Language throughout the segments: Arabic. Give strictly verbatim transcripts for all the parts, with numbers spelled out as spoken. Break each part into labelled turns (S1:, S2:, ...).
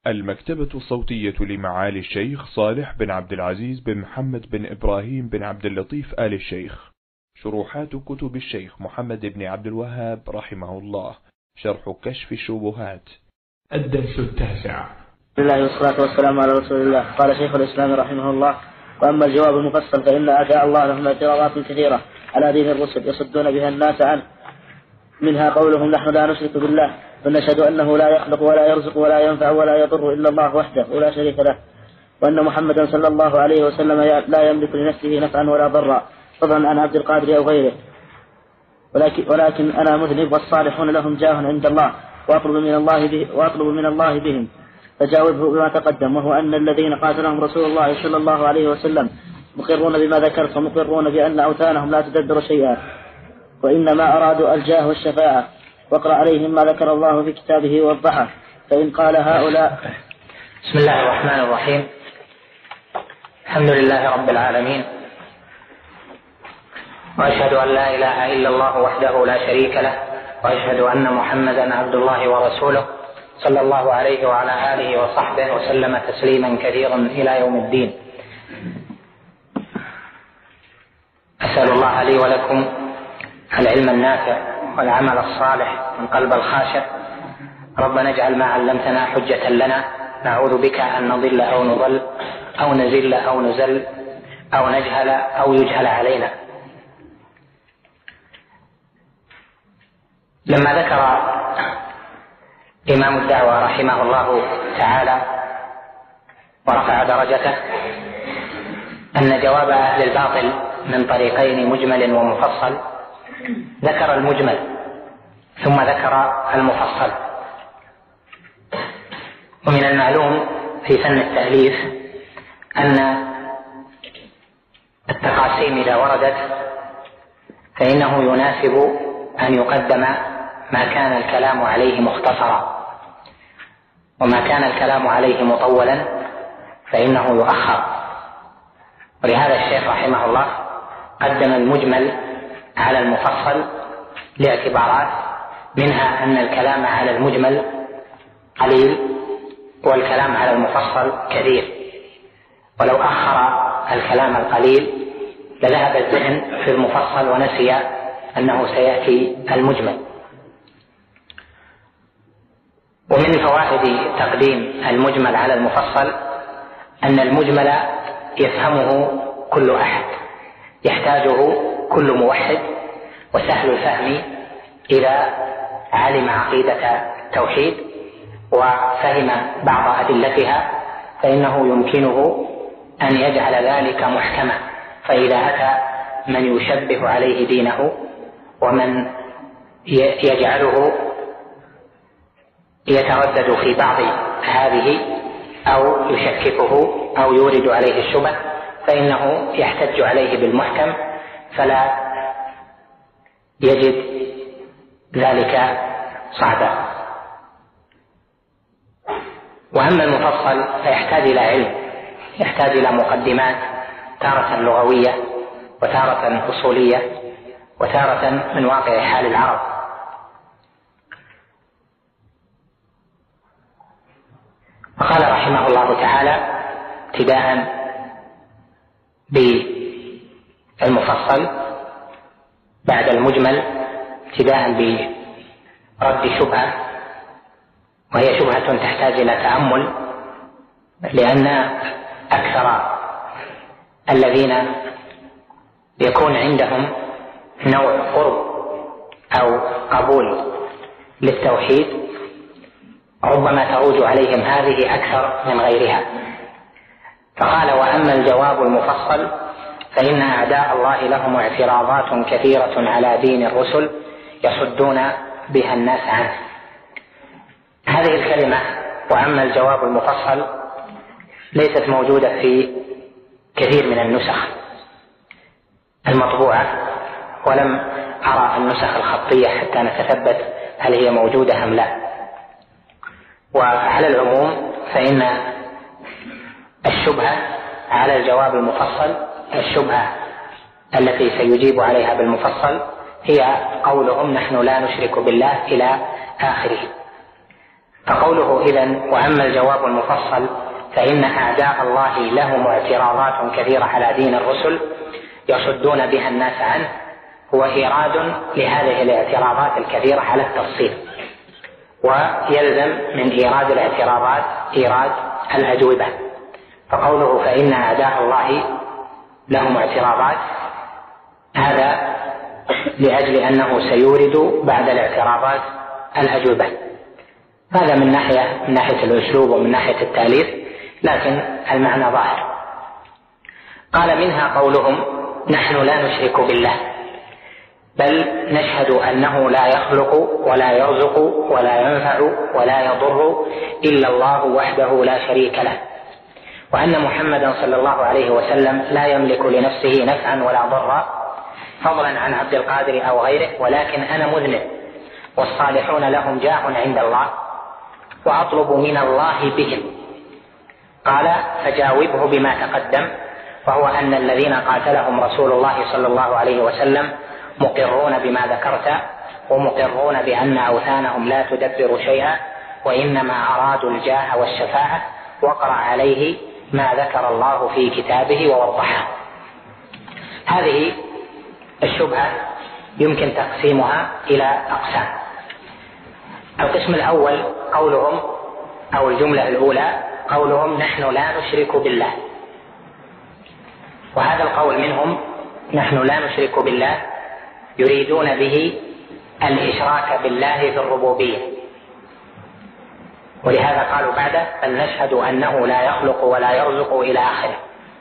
S1: المكتبة الصوتية لمعالي الشيخ صالح بن عبد العزيز بن محمد بن إبراهيم بن عبد اللطيف آل الشيخ. شروحات كتب الشيخ محمد بن عبد الوهاب رحمه الله. شرح كشف الشبهات. الدرس التاسع.
S2: بسم الله والصلاة والسلام على رسول الله. قال شيخ الإسلام رحمه الله: وأما الجواب المفصل فإن أعداء الله لهم اعتراضات كثيرة على دين الرسل يصدون بها الناس عنه، منها قولهم: نحن لا نشرك بالله ونشهد أنه لا يخلق ولا يرزق ولا ينفع ولا يضر إلا الله وحده ولا شريك له، وأن محمدا صلى الله عليه وسلم لا يملك لنفسه نفعا ولا ضرا فضلا عن عبد القادر أو غيره، ولكن, ولكن أنا مذنب والصالحون لهم جاه عند الله وأطلب من الله, به وأطلب من الله بهم. فجاوبه بما تقدم، وهو أن الذين قاتلهم رسول الله صلى الله عليه وسلم مقرون بما ذكرت ومقرون بأن أوثانهم لا تدبر شيئا، وإنما أرادوا الجاه والشفاعة. واقرأ عليهم ما ذكر الله في كتابه ووضحه. فإن قال هؤلاء:
S3: بسم الله الرحمن الرحيم. الحمد لله رب العالمين، وأشهد أن لا إله إلا الله وحده لا شريك له، وأشهد أن محمدا عبد الله ورسوله صلى الله عليه وعلى آله وصحبه وسلم تسليما كثيرا إلى يوم الدين. أسأل الله لي ولكم العلم النافع والعمل الصالح والقلب الخاشع. ربنا اجعل ما علمتنا حجة لنا، نعوذ بك أن نضل أو نضل أو نزل أو نزل أو نجهل أو يجهل علينا. لما ذكر إمام الدعوة رحمه الله تعالى ورفع درجته أن جواب أهل الباطل من طريقين مجمل ومفصل، ذكر المجمل ثم ذكر المفصل. ومن المعلوم في فن التأليف أن التقاسيم إذا وردت فإنه يناسب أن يقدم ما كان الكلام عليه مختصرا، وما كان الكلام عليه مطولا فإنه يؤخر. ولهذا الشيخ رحمه الله قدم المجمل على المفصل لاعتبارات، منها أن الكلام على المجمل قليل والكلام على المفصل كثير، ولو أخر الكلام القليل لذهب الذهن في المفصل ونسي أنه سيأتي المجمل. ومن فوائد تقديم المجمل على المفصل أن المجمل يفهمه كل أحد، يحتاجه كل موحد، وسهل الفهم إذا علم عقيدة التوحيد وفهم بعض أدلتها فإنه يمكنه أن يجعل ذلك محكما. فإذا أتى من يشبه عليه دينه ومن يجعله يتردد في بعض هذه أو يشككه أو يورد عليه الشبه فإنه يحتج عليه بالمحكم فلا يجد ذلك صعبا. وأما المفصل فيحتاج إلى علم، يحتاج إلى مقدمات تارة لغوية وتارة أصولية وتارة من واقع حال العرب. وقال رحمه الله تعالى ابتداء بالمفصل بعد المجمل، ابتداء برد شبهة، وهي شبهة تحتاج إلى تأمل، لأن أكثر الذين يكون عندهم نوع قرب أو قبول للتوحيد ربما تروج عليهم هذه أكثر من غيرها. فقال: وأما الجواب المفصل فإن أعداء الله لهم اعتراضات كثيرة على دين الرسل يصدون بها الناس عنه. هذه الكلمة وأما الجواب المفصل ليست موجودة في كثير من النسخ المطبوعة، ولم أرى النسخ الخطية حتى نتثبت هل هي موجودة أم لا. وعلى العموم فإن الشبهة على الجواب المفصل، الشبهة التي سيجيب عليها بالمفصل هي قولهم: نحن لا نشرك بالله إلى آخره. فقوله إذن وأما الجواب المفصل فإن أعداء الله لهم اعتراضات كثيرة على دين الرسل يصدون بها الناس عنه، هو إيراد لهذه الاعتراضات الكثيرة على التفصيل، ويلزم من إيراد الاعتراضات إيراد الأجوبة. فقوله فإن أعداء الله لهم اعتراضات، هذا لأجل أنه سيورد بعد الاعتراضات الأجوبة. هذا من ناحية من ناحية الأسلوب ومن ناحية التأليف، لكن المعنى ظاهر. قال منها قولهم نحن لا نشرك بالله، بل نشهد أنه لا يخلق ولا يرزق ولا ينفع ولا يضر إلا الله وحده لا شريك له، وأن محمدا صلى الله عليه وسلم لا يملك لنفسه نفعا ولا ضرا فضلا عن عبد القادر أو غيره، ولكن أنا مذنب والصالحون لهم جاه عند الله وأطلب من الله بهم. قال فجاوبه بما تقدم، وهو أن الذين قاتلهم رسول الله صلى الله عليه وسلم مقرون بما ذكرت، ومقرون بأن أوثانهم لا تدبر شيئا وإنما أرادوا الجاه والشفاعة، وقرأ عليه ما ذكر الله في كتابه ووضحه. هذه الشبهة يمكن تقسيمها إلى أقسام. القسم الأول قولهم أو الجملة الأولى قولهم نحن لا نشرك بالله، وهذا القول منهم نحن لا نشرك بالله يريدون به الإشراك بالله في الربوبية، ولهذا قالوا بعده بل نشهد أنه لا يخلق ولا يرزق إلى آخره.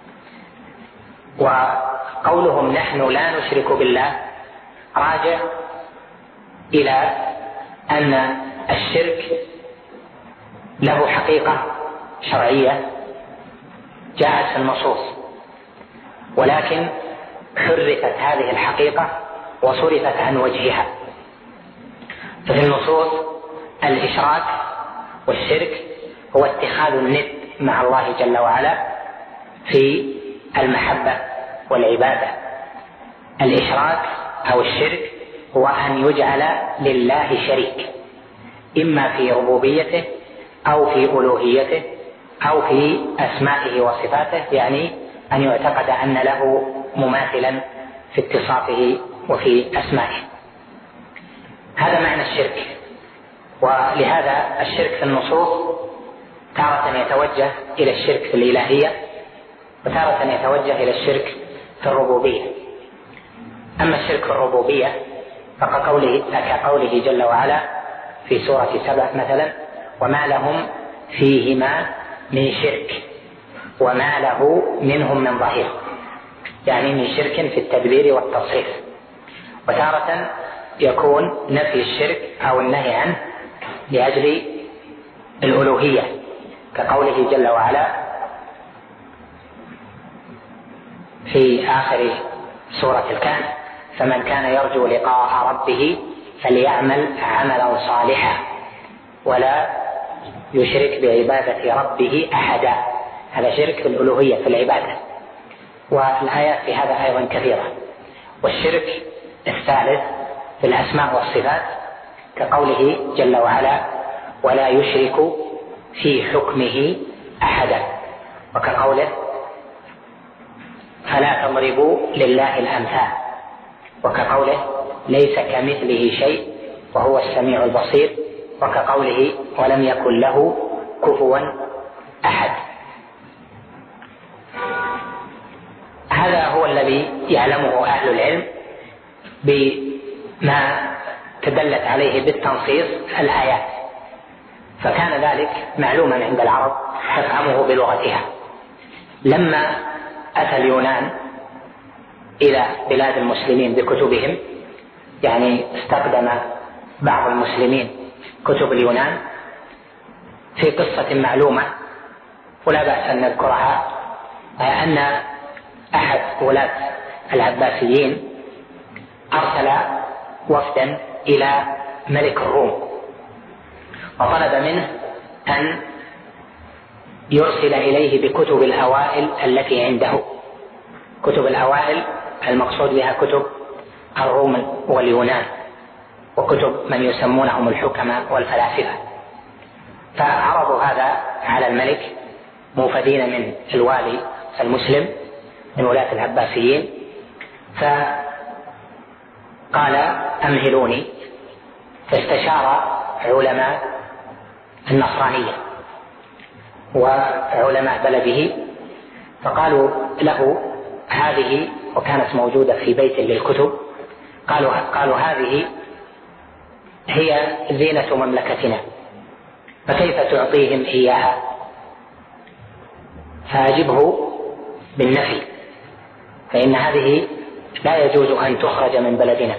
S3: وقولهم نحن لا نشرك بالله راجع إلى أن الشرك له حقيقة شرعية جاءت في النصوص، ولكن حرفت هذه الحقيقة وصرفت عن وجهها. ففي النصوص الإشراك والشرك هو اتخاذ الند مع الله جل وعلا في المحبة والعبادة. الإشراك أو الشرك هو أن يجعل لله شريك، إما في ربوبيته أو في ألوهيته أو في أسمائه وصفاته، يعني أن يعتقد أن له مماثلا في اتصافه وفي أسمائه. هذا معنى الشرك. ولهذا الشرك في النصوص تارة يتوجه إلى الشرك في الإلهية، وتارة يتوجه إلى الشرك في الربوبية. أما الشرك في الربوبية فكقوله كقوله جل وعلا في سورة سبع مثلا وما لهم فيهما من شرك وما له منهم من ظهير، يعني من شرك في التدبير والتصريف. وتارة يكون نفي الشرك أو النهي عنه لأجل الألوهية، كقوله جل وعلا في آخر سورة الكهف فمن كان يرجو لقاء ربه فليعمل عملا صالحا ولا يشرك بعبادة ربه أحدا. هذا شرك في الألوهية في العبادة، والآيات في هذا أيضا كثيرة. والشرك الثالث في الأسماء والصفات كقوله جل وعلا ولا يشرك في حكمه أحدا، وكقوله فلا تضربوا لله الأمثال، وكقوله ليس كمثله شيء وهو السميع البصير، وكقوله ولم يكن له كفوا أحد. هذا هو الذي يعلمه أهل العلم بما تدلت عليه بالتنصيص الآيات، فكان ذلك معلوما عند العرب تفهمه بلغتها. لما أتى اليونان إلى بلاد المسلمين بكتبهم، يعني استخدم بعض المسلمين كتب اليونان في قصة معلومة ولا بأس أن نذكرها، أن أحد ولاة العباسيين أرسل وفدا إلى ملك الروم وطلب منه أن يرسل إليه بكتب الأوائل التي عنده. كتب الأوائل المقصود بها كتب الروم واليونان، وكتب من يسمونهم الحكماء والفلاسفة. فعرضوا هذا على الملك موفدين من الوالي المسلم من ولاة العباسيين، فقال أمهلوني، فاستشار علماء النصرانية وعلماء بلده فقالوا له هذه، وكانت موجودة في بيت للكتب، قالوا, قالوا هذه هي زينة مملكتنا فكيف تعطيهم إياها؟ فأجبه بالنفي، فإن هذه لا يجوز أن تخرج من بلدنا.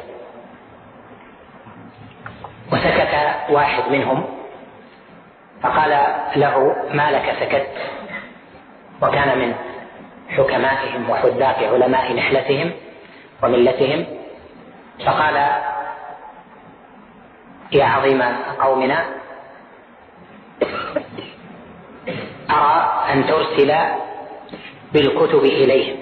S3: وسكت واحد منهم فقال له ما لك سكت؟ وكان من حكمائهم وحداق علماء نحلتهم وملتهم، فقال يا عظيم قومنا أرى أن ترسل بالكتب إليهم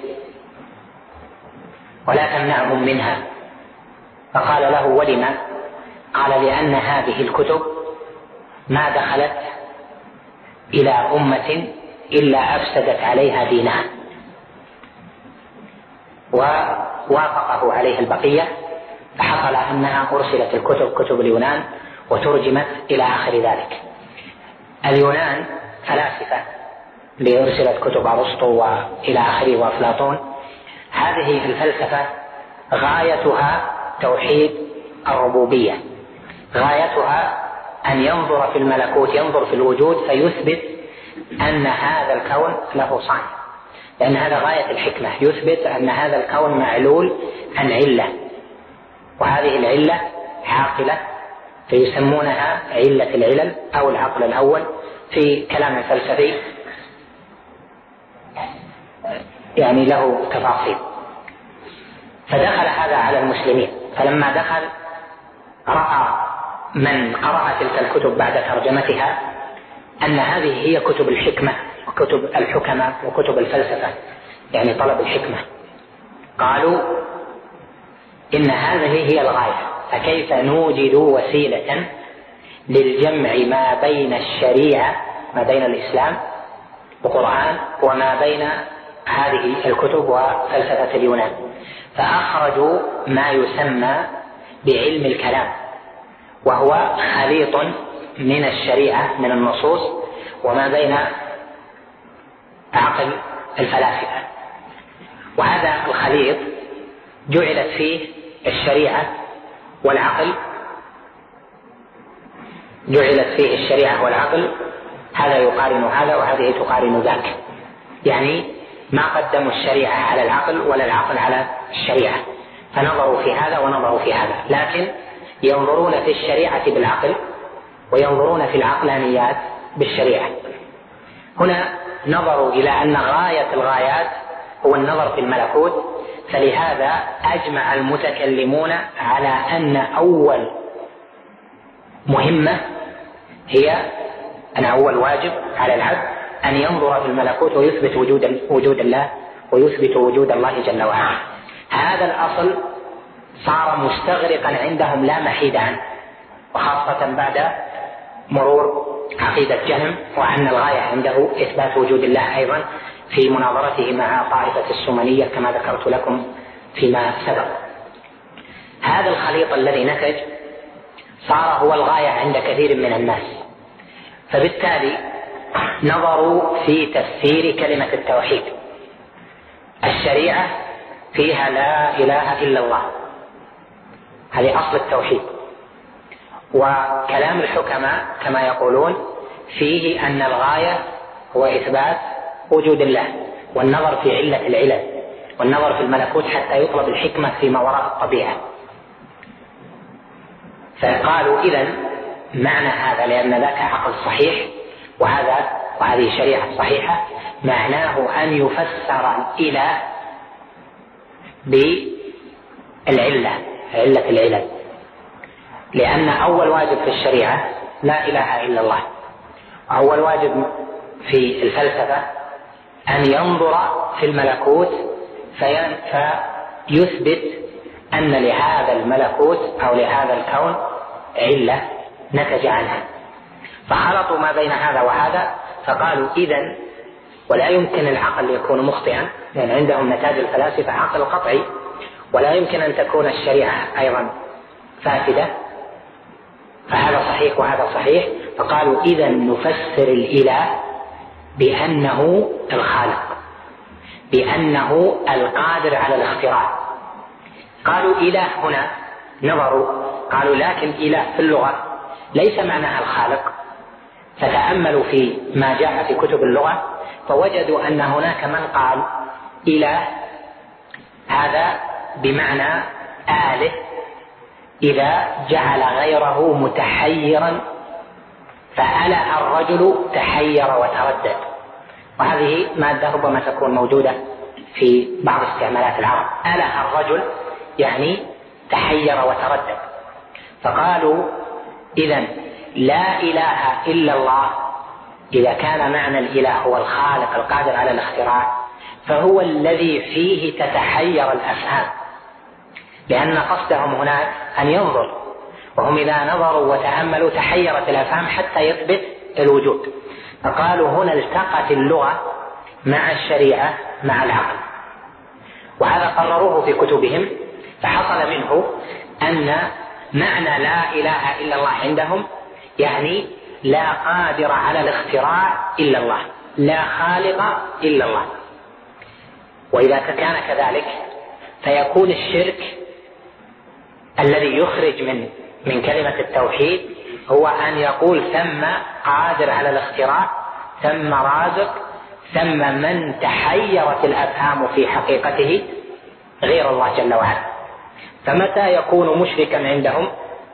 S3: ولا تمنعهم منها. فقال له ولم؟ قال لأن هذه الكتب ما دخلت إلى أمة إلا أفسدت عليها دينها. ووافقه عليه البقية، فحصل أنها أرسلت الكتب كتب اليونان وترجمت إلى آخر ذلك. اليونان فلاسفة لأرسلت كتب أرسطو وإلى آخره وأفلاطون. هذه الفلسفة غايتها توحيد الربوبية، غايتها أن ينظر في الملكوت، ينظر في الوجود فيثبت أن هذا الكون له صانع، لأن هذا غاية الحكمة، يثبت أن هذا الكون معلول عن علة، وهذه العلة عاقلة فيسمونها علة العلل أو العقل الأول في كلام فلسفي يعني له تفاصيل. فدخل هذا على المسلمين، فلما دخل رأى من قرأ تلك الكتب بعد ترجمتها أن هذه هي كتب الحكمة وكتب الحكمة وكتب الفلسفة، يعني طلب الحكمة. قالوا إن هذه هي الغاية، فكيف نوجد وسيلة للجمع ما بين الشريعة، ما بين الإسلام وقرآن، وما بين هذه الكتب وفلسفة اليونان؟ فأخرجوا ما يسمى بعلم الكلام، وهو خليط من الشريعة من النصوص وما بين عقل الفلاسفة. وهذا الخليط جعلت فيه الشريعة والعقل، جعلت فيه الشريعة والعقل، هذا يقارن هذا وهذه تقارن ذاك، يعني ما قدموا الشريعة على العقل ولا العقل على الشريعة، فنظروا في هذا ونظروا في هذا، لكن ينظرون في الشريعة بالعقل وينظرون في العقلانيات بالشريعة. هنا نظروا إلى أن غاية الغايات هو النظر في الملكوت، فلهذا أجمع المتكلمون على أن أول مهمة هي أن أول واجب على العبد أن ينظر في الملكوت ويثبت وجود وجود الله ويثبت وجود الله جل وعلا. هذا الأصل صار مستغرقا عندهم لا محيد عنه، وخاصة بعد مرور عقيدة جهم، وأن الغاية عنده إثبات وجود الله أيضا في مناظرته مع طائفة السمنية كما ذكرت لكم فيما سبق. هذا الخليط الذي نتج صار هو الغاية عند كثير من الناس، فبالتالي نظروا في تفسير كلمة التوحيد. الشريعة فيها لا إله إلا الله، هذه أصل التوحيد. وكلام الحكماء كما يقولون فيه أن الغاية هو إثبات وجود الله والنظر في علة العلل والنظر في الملكوت حتى يطلب الحكمة فيما وراء الطبيعة. فقالوا إذن معنى هذا، لأن ذاك عقل صحيح وهذا وهذه شريعة صحيحة، معناه أن يفسر الإله بالعلة، علة العلل، لأن أول واجب في الشريعة لا إله إلا الله، أول واجب في الفلسفة أن ينظر في الملكوت فيثبت أن لهذا الملكوت أو لهذا الكون علة نتج عنها. فخلطوا ما بين هذا وهذا فقالوا إذن، ولا يمكن العقل يكون مخطئا لأن عندهم نتاج الفلاسفة عقل قطعي، ولا يمكن أن تكون الشريعة أيضا فاسدة، فهذا صحيح وهذا صحيح. فقالوا إذن نفسر الإله بأنه الخالق، بأنه القادر على الاختراع. قالوا إله هنا نظروا قالوا لكن إله في اللغة ليس معناها الخالق، فتأملوا في ما جاء في كتب اللغة فوجدوا أن هناك من قال إله هذا بمعنى آله إذا جعل غيره متحيرا، فأله الرجل تحير وتردد، وهذه مادة ربما تكون موجودة في بعض استعمالات العرب. أله الرجل يعني تحير وتردد. فقالوا إذن لا إله إلا الله، إذا كان معنى الإله هو الخالق القادر على الاختراع فهو الذي فيه تتحير الأفهام، لأن قصدهم هناك أن ينظر، وهم إذا نظروا وتأملوا تحيرت الأفهام حتى يثبت الوجود. فقالوا هنا التقت اللغة مع الشريعة مع العقل، وهذا قرروه في كتبهم. فحصل منه أن معنى لا إله إلا الله عندهم يعني لا قادر على الاختراع إلا الله، لا خالق إلا الله. وإذا كان كذلك فيكون الشرك الذي يخرج من من كلمة التوحيد هو أن يقول ثم قادر على الاختراع، ثم رازق، ثم من تحيرت الأفهام في حقيقته غير الله جل وعلا. فمتى يكون مشركا عندهم؟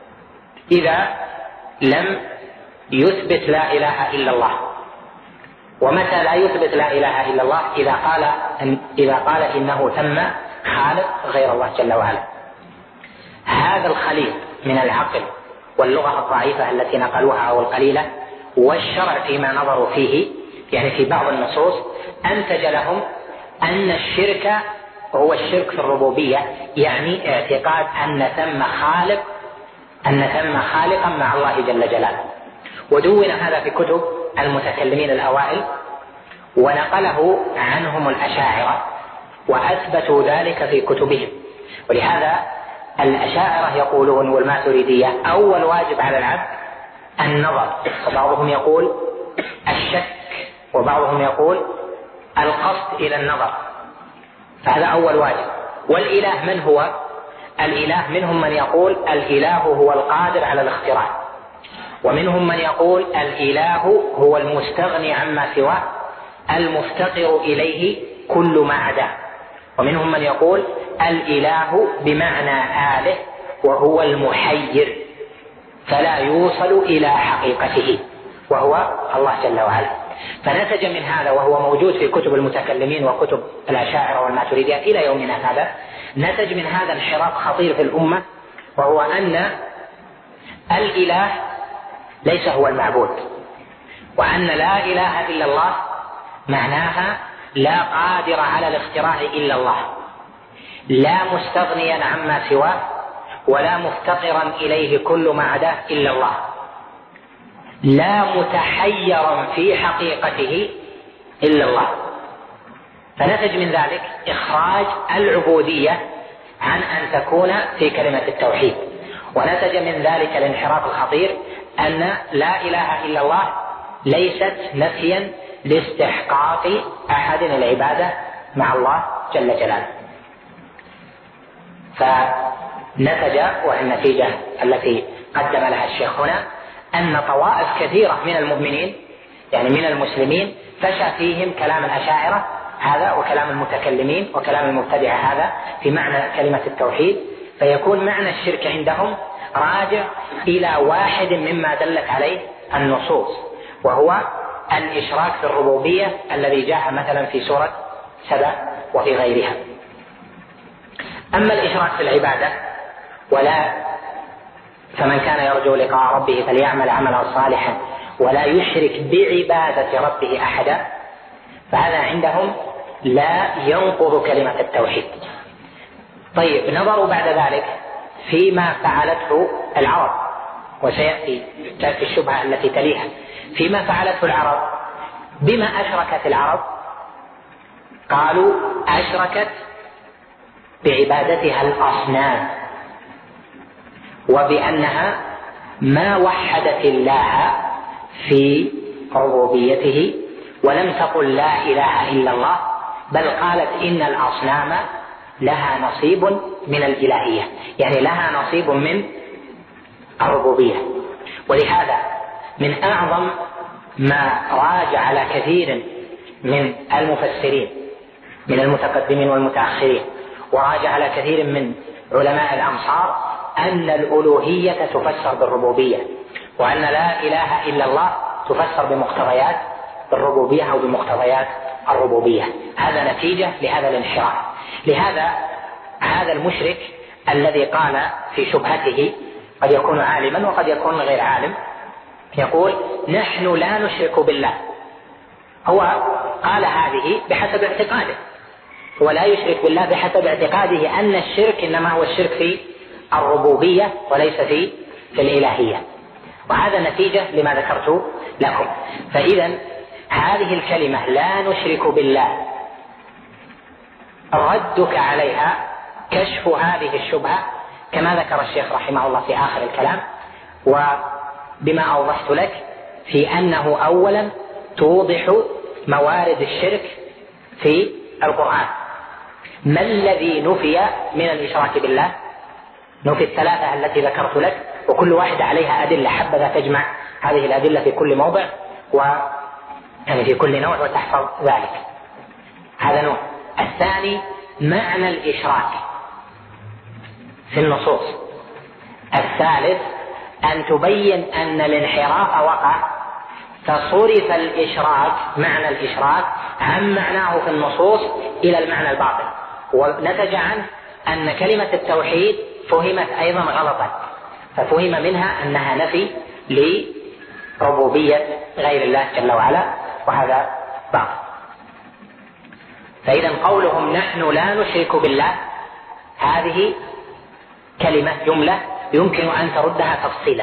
S3: إذا لم يثبت لا إله إلا الله. ومتى لا يثبت لا إله إلا الله؟ إذا قال إن إذا قال إنه ثم خالق غير الله جل وعلا. هذا الخليط من العقل واللغة الضعيفة التي نقلوها أو القليلة والشرع فيما نظروا فيه، يعني في بعض النصوص، أنتج لهم أن الشرك هو الشرك في الربوبية، يعني اعتقاد أن ثم خالق أن ثم خالقا مع الله جل جلاله. ودون هذا في كتب المتكلمين الأوائل، ونقله عنهم الأشاعرة وأثبتوا ذلك في كتبهم. ولهذا الأشاعرة يقولون والماتريدية أول واجب على العبد النظر، وبعضهم يقول الشك، وبعضهم يقول القصد إلى النظر، فهذا أول واجب. والإله من هو؟ الإله منهم من يقول الإله هو القادر على الاختراع، ومنهم من يقول الإله هو المستغني عما سواه المفتقر إليه كل ما عداه، ومنهم من يقول الإله بمعنى آله وهو المحير فلا يوصل إلى حقيقته وهو الله جل وعلا. فنتج من هذا، وهو موجود في كتب المتكلمين وكتب الأشاعرة والماتريدية إلى يومنا هذا، نتج من هذا انحراف خطير في الأمة، وهو أن الإله ليس هو المعبود، وأن لا إله إلا الله معناها لا قادر على الاختراع إلا الله، لا مستغنيا عما سواه، ولا مفتقرا إليه كل ما عداه إلا الله، لا متحيرا في حقيقته إلا الله. فنتج من ذلك إخراج العبودية عن أن تكون في كلمة التوحيد، ونتج من ذلك الانحراف الخطير أن لا إله إلا الله ليست نفيا لاستحقاق أحد العبادة مع الله جل جلاله. فنتج، والنتيجة التي قدم لها الشيخ هنا، أن طوائف كثيرة من المؤمنين يعني من المسلمين فشى فيهم كلام الأشاعرة هذا وكلام المتكلمين وكلام المبتدعة هذا في معنى كلمة التوحيد، فيكون معنى الشرك عندهم راجع إلى واحد مما دلت عليه النصوص، وهو الإشراك في الربوبية الذي جاء مثلا في سورة سبأ وفي غيرها. أما الإشراك في العبادة ولا فمن كان يرجو لقاء ربه فليعمل عملا صالحا ولا يشرك بعبادة ربه أحدا، فهذا عندهم لا ينقض كلمة التوحيد. طيب، نظروا بعد ذلك فيما فعلته العرب، وسيأتي تأتي الشبهة التي تليها، فيما فعلته العرب. بما أشركت العرب؟ قالوا أشركت بعبادتها الأصنام، وبأنها ما وحدت الله في ربوبيته ولم تقل لا إله إلا الله، بل قالت إن الأصنام لها نصيب من الإلهية، يعني لها نصيب من الربوبية. ولهذا من أعظم ما راجع على كثير من المفسرين من المتقدمين والمتأخرين، وراجع على كثير من علماء الأمصار، أن الألوهية تفسر بالربوبية، وأن لا إله إلا الله تفسر بمقتضيات الربوبية أو بمقتضيات الربوبية. هذا نتيجة لهذا الانحراف. لهذا هذا المشرك الذي قال في شبهته، قد يكون عالما وقد يكون غير عالم، يقول نحن لا نشرك بالله. هو قال هذه بحسب اعتقاده، ولا يشرك بالله بحسب اعتقاده أن الشرك إنما هو الشرك في الربوبية وليس في في الإلهية. وهذا نتيجة لما ذكرت لكم. فإذا هذه الكلمة لا نشرك بالله ردك عليها كشف هذه الشبهة كما ذكر الشيخ رحمه الله في آخر الكلام، وبما أوضحت لك في أنه أولا توضح موارد الشرك في القرآن. ما الذي نفي من الإشراك بالله؟ نفي الثلاثة التي ذكرت لك، وكل واحدة عليها أدلة، حبذا تجمع هذه الأدلة في كل موضع و يعني في كل نوع وتحفظ ذلك. هذا نوع. الثاني معنى الإشراك في النصوص. الثالث أن تبين أن الانحراف وقع، فصرف الإشراك معنى الإشراك عن معناه في النصوص إلى المعنى الباطل، ونتج عنه أن كلمة التوحيد فهمت أيضا غلطا، ففهم منها أنها نفي لربوبية غير الله جل وعلا، وهذا باطل. فإذا قولهم نحن لا نشرك بالله هذه كلمة جملة يمكن أن تردها تفصيلا.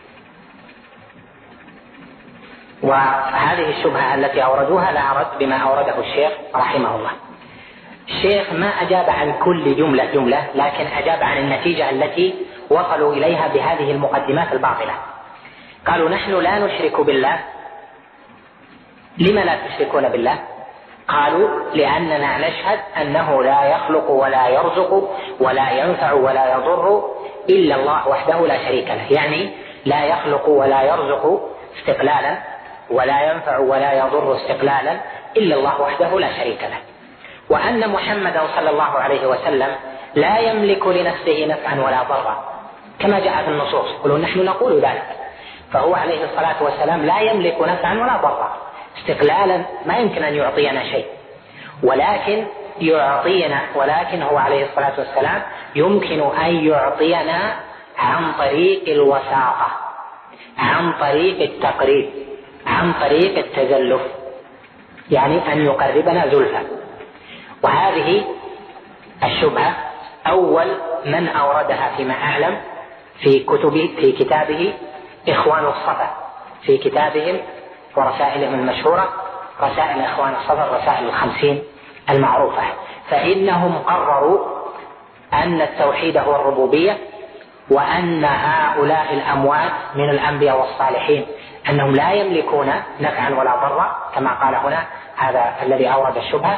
S3: وهذه الشبهة التي أوردوها لا أرد بما أورده الشيخ رحمه الله. الشيخ ما أجاب عن كل جملة جملة، لكن أجاب عن النتيجة التي وصلوا إليها بهذه المقدمات الباطلة. قالوا نحن لا نشرك بالله. لما لا تشركون بالله؟ قالوا لأننا نشهد أنه لا يخلق ولا يرزق ولا ينفع ولا يضر إلا الله وحده لا شريك له، يعني لا يخلق ولا يرزق استقلالا ولا ينفع ولا يضر استقلالا إلا الله وحده لا شريك له، وأن محمدا صلى الله عليه وسلم لا يملك لنفسه نفعا ولا ضرا كما جاء في النصوص. قلوا نحن نقول ذلك، فهو عليه الصلاة والسلام لا يملك نفعا ولا ضرا استقلالا، ما يمكن أن يعطينا شيء، ولكن يعطينا ولكن هو عليه الصلاة والسلام يمكن أن يعطينا عن طريق الوساطة، عن طريق التقريب، عن طريق التزلف، يعني أن يقربنا زلفى. وهذه الشبهة أول من أوردها فيما أعلم في كتبه في كتابه إخوان الصفا، في كتابهم ورسائلهم المشهورة رسائل إخوان الصفا، رسائل الخمسين المعروفة. فإنهم قرروا أن التوحيد هو الربوبية، وأن هؤلاء الأموات من الأنبياء والصالحين أنهم لا يملكون نفعا ولا ضرا كما قال هنا هذا الذي أورد الشبهة،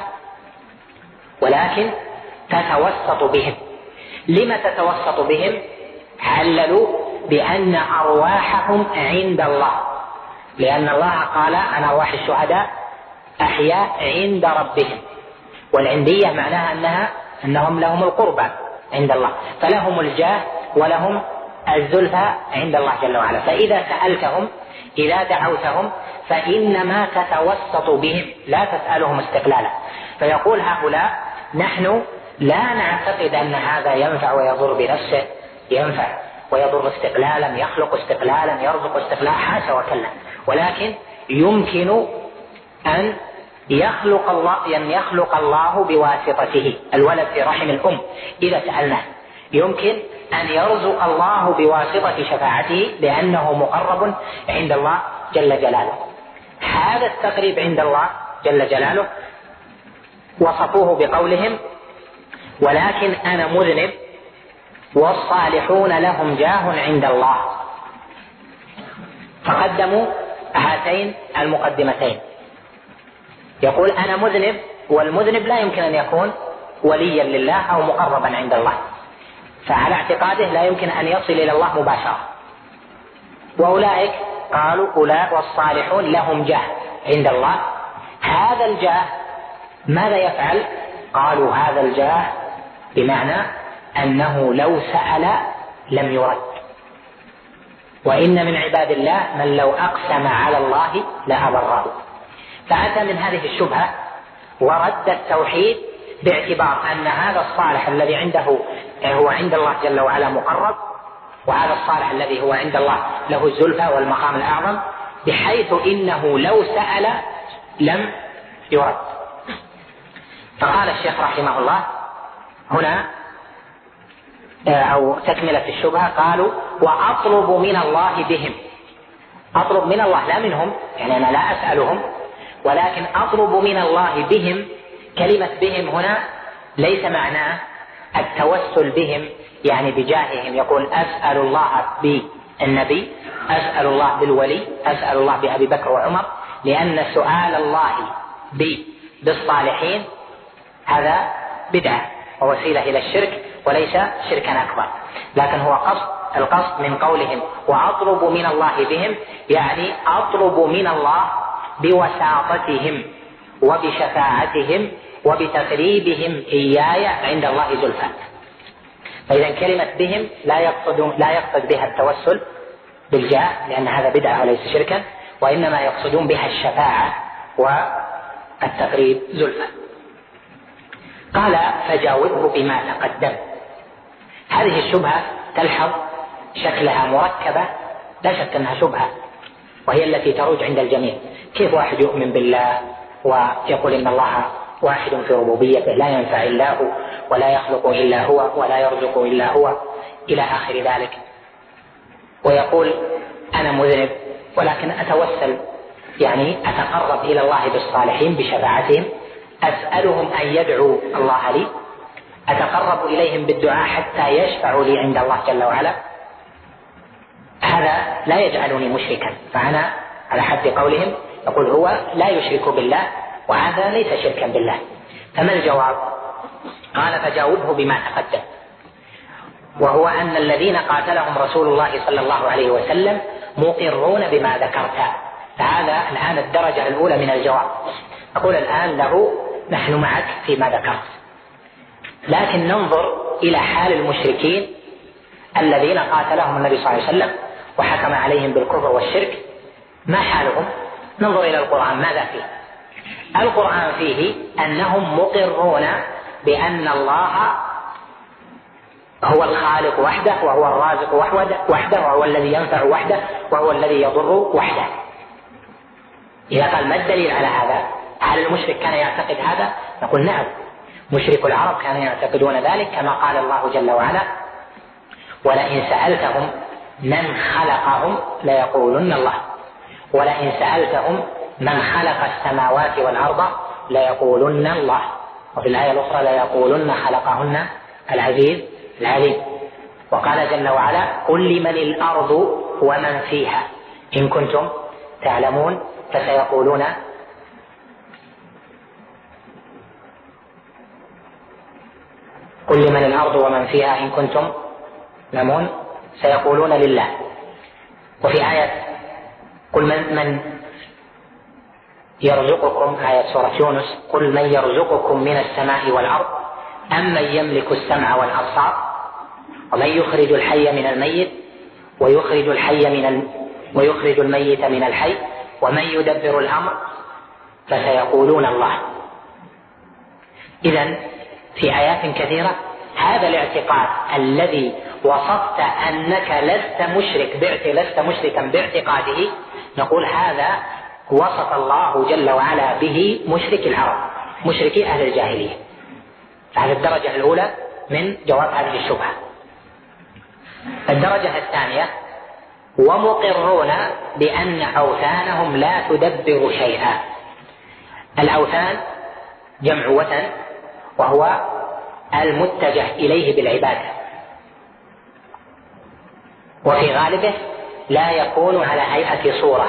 S3: ولكن تتوسط بهم. لما تتوسط بهم؟ عللوا بأن أرواحهم عند الله، لأن الله قال عن أرواح الشهداء أحياء عند ربهم، والعندية معناها أنها أنهم لهم القربى عند الله، فلهم الجاه ولهم الزلفى عند الله جل وعلا. فإذا سألتهم إذا دعوتهم فإنما تتوسط بهم، لا تسألهم استقلالا. فيقول هؤلاء نحن لا نعتقد أن هذا ينفع ويضر بنفسه، ينفع ويضر استقلالا، يخلق استقلالا، يرزق استقلالا، حاشا وكلا، ولكن يمكن أن يخلق الله أن يخلق الله بواسطته الولد في رحم الأم إذا سألناه، يمكن أن يرزق الله بواسطة شفاعته لأنه مقرب عند الله جل جلاله. هذا التقريب عند الله جل جلاله وصفوه بقولهم ولكن أنا مذنب والصالحون لهم جاه عند الله، فقدموا هاتين المقدمتين. يقول أنا مذنب، والمذنب لا يمكن أن يكون وليا لله أو مقربا عند الله، فعلى اعتقاده لا يمكن أن يصل إلى الله مباشرة. وأولئك قالوا أولئك والصالحون لهم جاه عند الله. هذا الجاه ماذا يفعل؟ قالوا هذا الجاه بمعنى أنه لو سأل لم يرد، وإن من عباد الله من لو أقسم على الله لأبره. فأتى من هذه الشبهة ورد التوحيد باعتبار أن هذا الصالح الذي عنده هو عند الله جل وعلا مقرب، وهذا الصالح الذي هو عند الله له الزلفى والمقام الأعظم، بحيث إنه لو سأل لم يرد. فقال الشيخ رحمه الله هنا أو تكملة الشبهة، قالوا وأطلب من الله بهم. أطلب من الله لا منهم، يعني أنا لا أسألهم، ولكن أطلب من الله بهم. كلمة بهم هنا ليس معناه التوسل بهم يعني بجاههم، يقول أسأل الله بالنبي، أسأل الله بالولي، أسأل الله بأبي بكر وعمر، لأن سؤال الله بالصالحين هذا بدعة ووسيلة إلى الشرك وليس شركا أكبر. لكن هو قصد القصد من قولهم وأطلب من الله بهم، يعني أطلب من الله بوساطتهم وبشفاعتهم وبتقريبهم إياي عند الله زلفى. فإذا كلمة بهم لا يقصد لا يقصد بها التوسل بالجاه، لأن هذا بدعة وليس شركا، وإنما يقصدون بها الشفاعة والتقريب زلفى. قال فجاوبه بما تقدم. هذه الشبهة تلحظ شكلها مركبة، لا شك أنها شبهة، وهي التي تروج عند الجميع. كيف واحد يؤمن بالله ويقول إن الله واحد في ربوبيته لا ينفع إلا هو ولا يخلق إلا هو ولا يرزق إلا هو إلى آخر ذلك، ويقول أنا مذنب ولكن أتوسل يعني أتقرب إلى الله بالصالحين بشفاعتهم، أسألهم أن يدعوا الله لي، أتقرب إليهم بالدعاء حتى يشفعوا لي عند الله جل وعلا. هذا لا يجعلني مشركا، فأنا على حد قولهم يقول هو لا يشرك بالله، وهذا ليس شركا بالله. فما الجواب؟ قال فجاوبه بما تقدم، وهو أن الذين قاتلهم رسول الله صلى الله عليه وسلم مقرون بما ذكرت. فهذا الآن الدرجة الأولى من الجواب. أقول الآن له نحن معك فيما ذكرت، لكن ننظر إلى حال المشركين الذين قاتلهم النبي صلى الله عليه وسلم وحكم عليهم بالكفر والشرك، ما حالهم؟ ننظر إلى القرآن ماذا فيه. القرآن فيه أنهم مقرون بأن الله هو الخالق وحده، وهو الرازق وحده، وهو الذي ينفع وحده، وهو الذي يضر وحده. إذا قال ما الدليل على هذا؟ هل المشرك كان يعتقد هذا؟ نقول نعم، مشرك العرب كانوا يعتقدون ذلك، كما قال الله جل وعلا ولئن سألتهم من خلقهم ليقولن الله، ولئن سألتهم من خلق السماوات والأرض ليقولن الله، وفي الآية الأخرى ليقولن خلقهن العزيز العليم. وقال جل وعلا قل لمن الأرض ومن فيها إن كنتم تعلمون فسيقولون قل لمن الأرض ومن فيها إن كنتم تعلمون سيقولون لله. وفي آية قل من, من يرزقكم، آية سورة يونس، قل من يرزقكم من السماء والأرض أم من يملك السمع والأبصار ومن يخرج الحي من الميت ويخرج الحي من ال... ويخرج الميت من الحي ومن يدبر الأمر فسيقولون الله. إذن في آيات كثيرة هذا الاعتقاد الذي وصفت أنك لست مشرك بعت... لست مشركا باعتقاده، نقول هذا وصف الله جل وعلا به مشرك العرب، مشركي أهل الجاهلية. هذه الدرجة الأولى من جواب هذه الشبهة. الدرجة الثانية ومقرون بأن أوثانهم لا تدبر شيئا. الأوثان جمع وثن، وهو المتجه إليه بالعبادة، وفي غالبه لا يكون على هيئة صورة،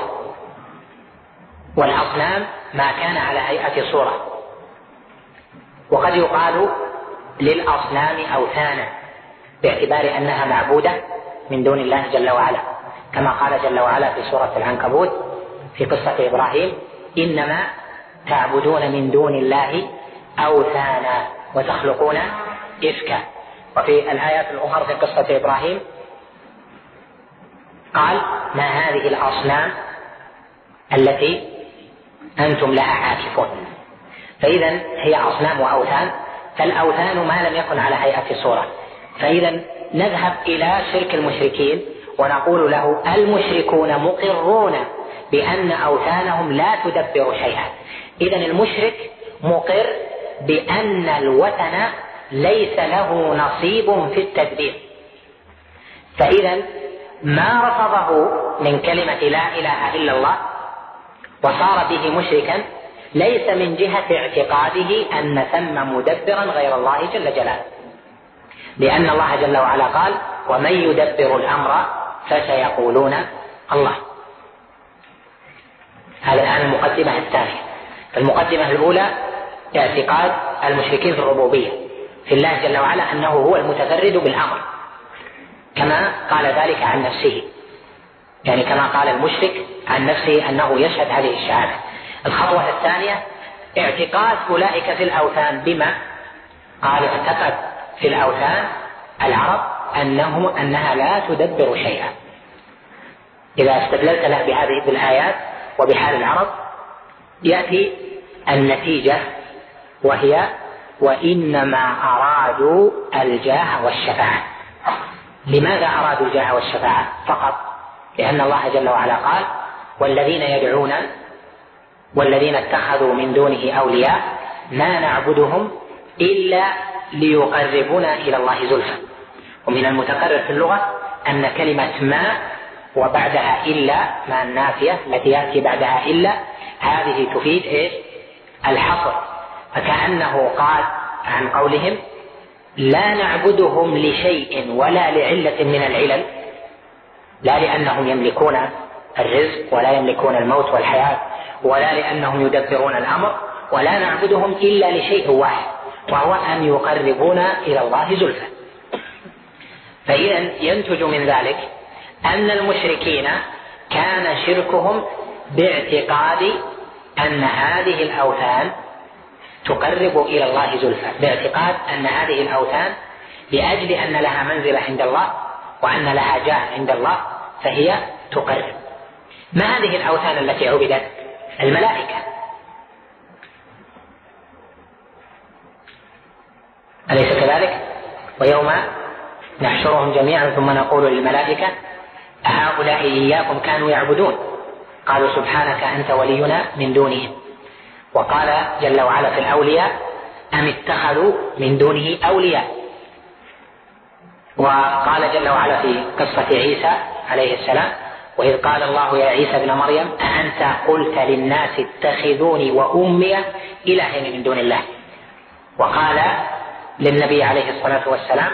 S3: والأصنام ما كان على هيئة صورة. وقد يقال للأصنام أوثانا باعتبار أنها معبودة من دون الله جل وعلا، كما قال جل وعلا في سورة العنكبوت في قصة إبراهيم: إنما تعبدون من دون الله أوثانا وتخلقون إفكا. وفي الآيات الأخرى في قصة إبراهيم قال: ما هذه الأصنام التي أنتم لها عاكفون. فإذا هي أصنام وأوثان، فالأوثان ما لم يكن على هيئة صورة. فإذا نذهب إلى شرك المشركين ونقول له: المشركون مقرون بأن أوثانهم لا تدبر شيئا. إذا المشرك مقر بأن الوثن ليس له نصيب في التدبير، فإذا ما رفضه من كلمة لا إله إلا الله وصار به مشركا ليس من جهة اعتقاده أن ثم مدبرا غير الله جل جلاله، لأن الله جل وعلا قال: ومن يدبر الأمر فسيقولون الله. هذا الآن المقدمة الثانية. المقدمة الأولى اعتقاد المشركين في الربوبية في الله جل وعلا أنه هو المتفرد بالأمر، كما قال ذلك عن نفسه، يعني كما قال المشرك عن نفسه أنه يشهد هذه الشهادة. الخطوة الثانية اعتقاد أولئك في الأوثان بما قال: اعتقد في الأوثان العرب أنه أنها لا تدبر شيئا. إذا استدللت له بهذه الآيات وبحال العرب يأتي النتيجة، وهي: وإنما أرادوا الجاه والشفاعة. لماذا أرادوا الجاه والشفاعة فقط؟ لأن الله جل وعلا قال: والذين يدعون والذين اتخذوا من دونه أولياء ما نعبدهم إلا ليقربونا إلى الله زلفى. ومن المتكرر في اللغة أن كلمة ما وبعدها إلا، ما النافية التي يأتي بعدها إلا، هذه تفيد إيش؟ الحصر. فكأنه قال عن قولهم: لا نعبدهم لشيء ولا لعلة من العلل، لا لأنهم يملكون الرزق ولا يملكون الموت والحياة ولا لأنهم يدبرون الأمر، ولا نعبدهم إلا لشيء واحد، وهو أن يقربونا إلى الله زلفى. فإذا ينتج من ذلك أن المشركين كان شركهم باعتقاد أن هذه الأوثان تقرب إلى الله زلفى، باعتقاد أن هذه الأوثان لأجل أن لها منزلة عند الله وأن لها جاه عند الله فهي تقرب. ما هذه الأوثان التي عبدت؟ الملائكة. أليس كذلك؟ ويوم نحشرهم جميعا ثم نقول للملائكة أهؤلاء إياكم كانوا يعبدون؟ قالوا سبحانك أنت ولينا من دونهم. وقال جل وعلا في الأولياء: أم اتخذوا من دونه أولياء. وقال جل وعلا في قصة عيسى عليه السلام: وإذ قال الله يا عيسى ابن مريم أأنت قلت للناس اتخذوني وأمي إلهين من دون الله. وقال للنبي عليه الصلاة والسلام: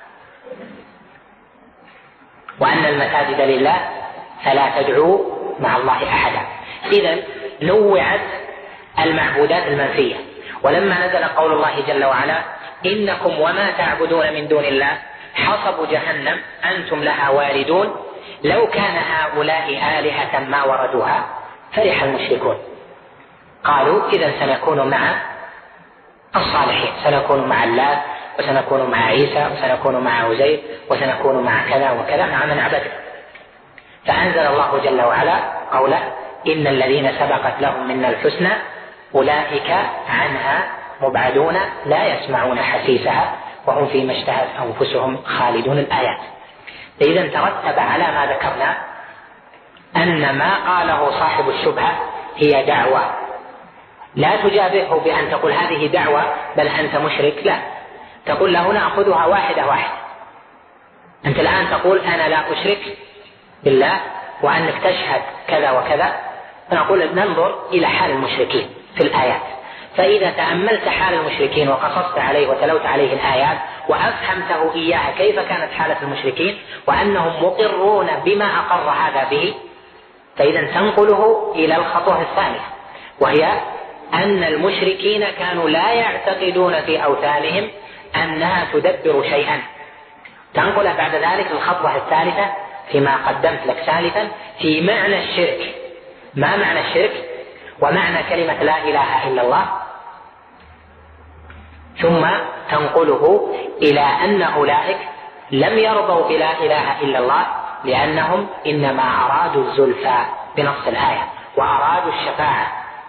S3: وأن المساجد لله فلا تدعوا مع الله أحدا. إذن نوعت المعبودات المنفية. ولما نزل قول الله جل وعلا: إنكم وما تعبدون من دون الله حصب جهنم أنتم لها واردون، لو كان هؤلاء آلهة ما وردوها فرح المشركون. قالوا: إذن سنكون مع الصالحين، سنكون مع الله وسنكون مع عيسى وسنكون مع عزير وسنكون مع كذا وكذا مع من عبده. فأنزل الله جل وعلا قوله: إن الذين سبقت لهم منا الحسنى أولئك عنها مبعدون لا يسمعون حسيسها وهم فيما اشتهت أنفسهم خالدون. الآيات. إذن ترتب على ما ذكرنا أن ما قاله صاحب الشبهة هي دعوة، لا تجابهه بأن تقول هذه دعوة بل أنت مشرك، لا، تقول له نأخذها واحدة واحدة. أنت الآن تقول أنا لا أشرك بالله وأنك تشهد كذا وكذا، فنقول ننظر إلى حال المشركين في الآيات. فإذا تأملت حال المشركين وقصصت عليه وتلوت عليه الآيات وأفهمته إياها كيف كانت حالة المشركين وأنهم مقرون بما أقر هذا به، فإذا تنقله إلى الخطوة الثانية، وهي أن المشركين كانوا لا يعتقدون في أوثانهم أنها تدبر شيئا. تنقله بعد ذلك الخطوة الثالثة فيما قدمت لك ثالثا في معنى الشرك. ما معنى الشرك ومعنى كلمة لا إله إلا الله، ثم تنقله إلى أن أولئك لم يرضوا بلا إله إلا الله لأنهم إنما أرادوا الزلفى بنص الآية، وأرادوا الشفاعة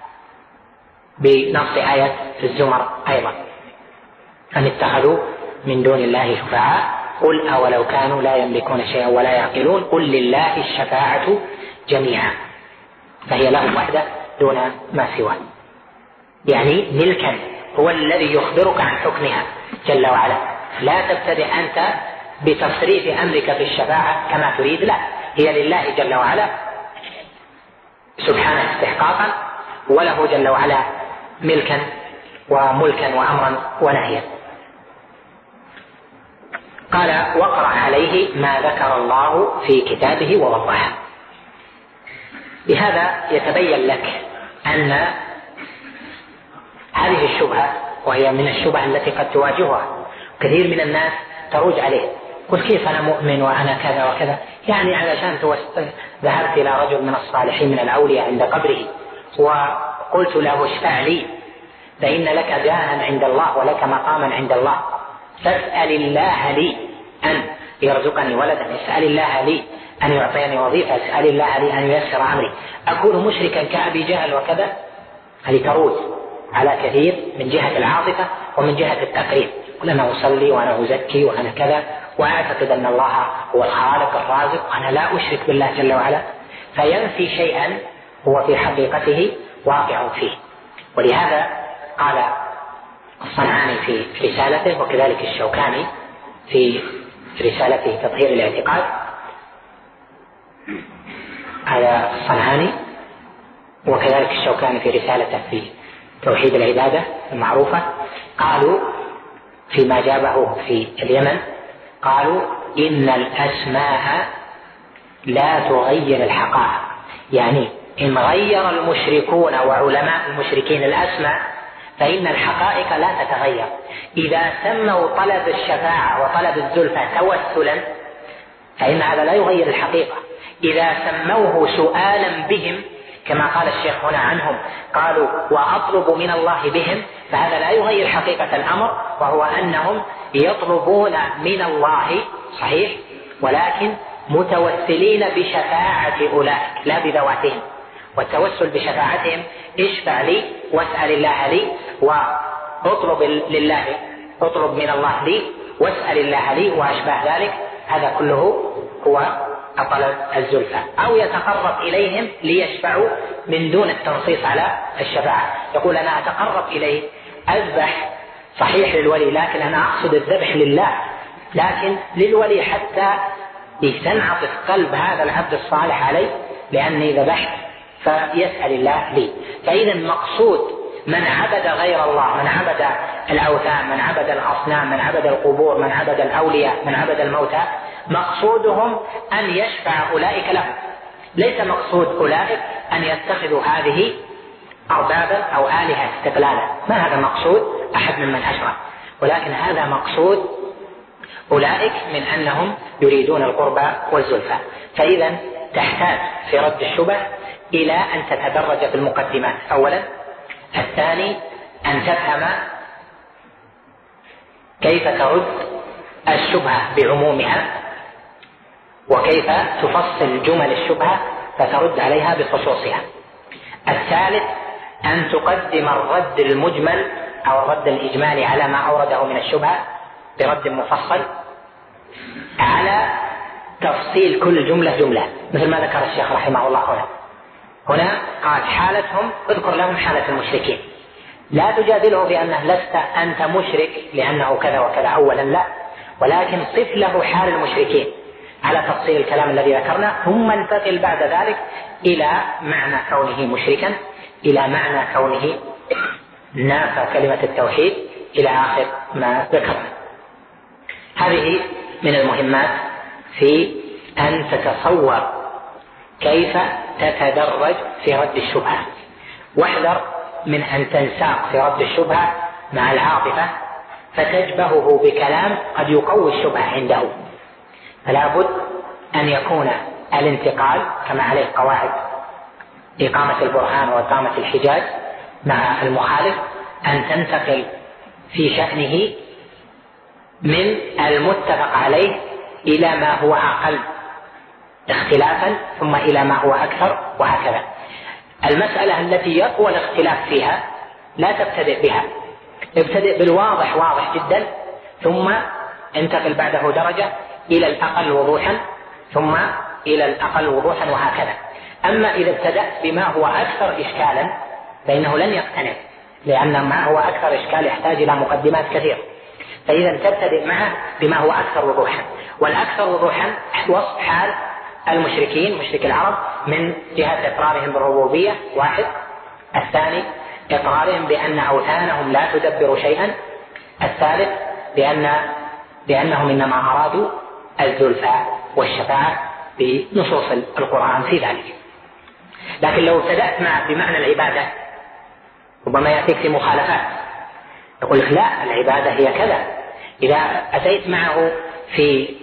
S3: بنص آية في الزمر أيضا، أن اتخذوا من دون الله شفعاء قل أولو كانوا لا يملكون شيئا ولا يعقلون قل لله الشفاعة جميعا، فهي له وحده دون ما سواه، يعني ملكا هو الذي يخبرك عن حكمها جل وعلا. لا تبتدئ أنت بتصريف أمرك في الشفاعة كما تريد، لا، هي لله جل وعلا سبحانه استحقاقا، وله جل وعلا ملكا وملكا وأمرا ونهيا. قال واقرأ عليه ما ذكر الله في كتابه ووضحه. بهذا يتبين لك أن هذه الشبهة، وهي من الشبهة التي قد تواجهها كثير من الناس تروج عليه، قل كيف أنا مؤمن وأنا كذا وكذا، يعني علشان ذهبت إلى رجل من الصالحين من الأولياء عند قبره وقلت له اشفع لي فإن لك جاها عند الله ولك مقاما عند الله، فاسأل الله لي أن يرزقني ولدا، اسأل الله لي أن يعطيني وظيفة، اسأل الله لي أن ييسر أمري، أكون مشركا كأبي جهل وكذا. هذه تروج على كثير من جهة العاطفة ومن جهة التقريب، قل أنا أصلي وأنا أزكي وأنا كذا وأعتقد أن الله هو الخالق الرازق وأنا لا أشرك بالله جل وعلا، فينفي شيئا هو في حقيقته واقع فيه. ولهذا قال الصنعاني في رسالته وكذلك الشوكاني في رسالته تطهير الاعتقاد، هذا الصنعاني وكذلك الشوكاني في رسالته في توحيد العبادة المعروفة، قالوا فيما جابه في اليمن، قالوا إن الأسماء لا تغير الحقائق، يعني إن غير المشركون وعلماء المشركين الأسماء فإن الحقائق لا تتغير. إذا سموا طلب الشفاعة وطلب الزلفى توسلا فإن هذا لا يغير الحقيقة. إذا سموه سؤالا بهم كما قال الشيخ هنا عنهم، قالوا وأطلب من الله بهم، فهذا لا يغير حقيقة الأمر، وهو أنهم يطلبون من الله صحيح ولكن متوسلين بشفاعة أولئك لا بذواتهم. والتوسل بشفاعتهم اشفع لي واسأل الله لي واطلب لله اطلب من الله لي واسأل الله لي وأشبه ذلك، هذا كله هو طلب الزلفى، أو يتقرب إليهم ليشفعوا من دون التنصيص على الشفاعة. يقول أنا أتقرب إليه أذبح صحيح للولي لكن أنا أقصد الذبح لله، لكن للولي حتى ينعطف قلب هذا العبد الصالح علي لأني ذبحت فيسأل الله لي. فإذا مقصود من عبد غير الله، من عبد الأوثان، من عبد الأصنام، من عبد القبور، من عبد الأولياء، من عبد الموتى، مقصودهم أن يشفع أولئك لهم، ليس مقصود أولئك أن يتخذوا هذه أربابا أو آلهة استقلالا، ما هذا مقصود أحد ممن أشرك، ولكن هذا مقصود أولئك من أنهم يريدون القربى والزلفى. فإذا تحتاج في رد الشبه إلى أن تتدرج في المقدمات أولا. الثاني أن تفهم كيف ترد الشبهة بعمومها وكيف تفصل جمل الشبهة فترد عليها بخصوصها. الثالث أن تقدم الرد المجمل أو الرد الإجمالي على ما أورده من الشبهة برد مفصل على تفصيل كل جملة جملة، مثل ما ذكر الشيخ رحمه الله هنا. هنا قال حالتهم، اذكر لهم حالة المشركين، لا تجادله بأنه لست أنت مشرك لأنه كذا وكذا أولا، لا، ولكن صف له حال المشركين. على تفصيل الكلام الذي ذكرنا، ثم انتقل بعد ذلك إلى معنى كونه مشركا، إلى معنى كونه نافى كلمة التوحيد، إلى آخر ما ذكرنا. هذه من المهمات في أن تتصور كيف تتدرج في رد الشبهة، واحذر من أن تنساق في رد الشبهة مع العاطفة فتجبهه بكلام قد يقوي الشبهة عنده. فلا بد أن يكون الانتقال كما عليه قواعد إقامة البرهان وإقامة الحجاج مع المخالف، أن تنتقل في شأنه من المتفق عليه إلى ما هو أقل اختلافا، ثم إلى ما هو أكثر، وهكذا. المسألة التي يقوى الاختلاف فيها لا تبتدئ بها، ابتدئ بالواضح واضح جدا، ثم انتقل بعده درجة إلى الأقل وضوحا، ثم إلى الأقل وضوحا، وهكذا. أما إذا ابتدأت بما هو أكثر إشكالا فإنه لن يقتنع، لأن ما هو أكثر إشكال يحتاج إلى مقدمات كثيرة. فإذا تبتدئ معه بما هو أكثر وضوحا، والأكثر وضوحا وصف حال المشركين، مشرك العرب، من جهة إقرارهم بالربوبية واحد، الثاني إقرارهم بأن أوثانهم لا تدبر شيئا، الثالث بأن بأنهم إنما أرادوا الزلفى والشفاعة بنصوص القرآن في ذلك. لكن لو ابتدأت معه بمعنى العبادة ربما يأتيك في مخالفات، يقول لك لا، العبادة هي كذا. إذا أتيت معه في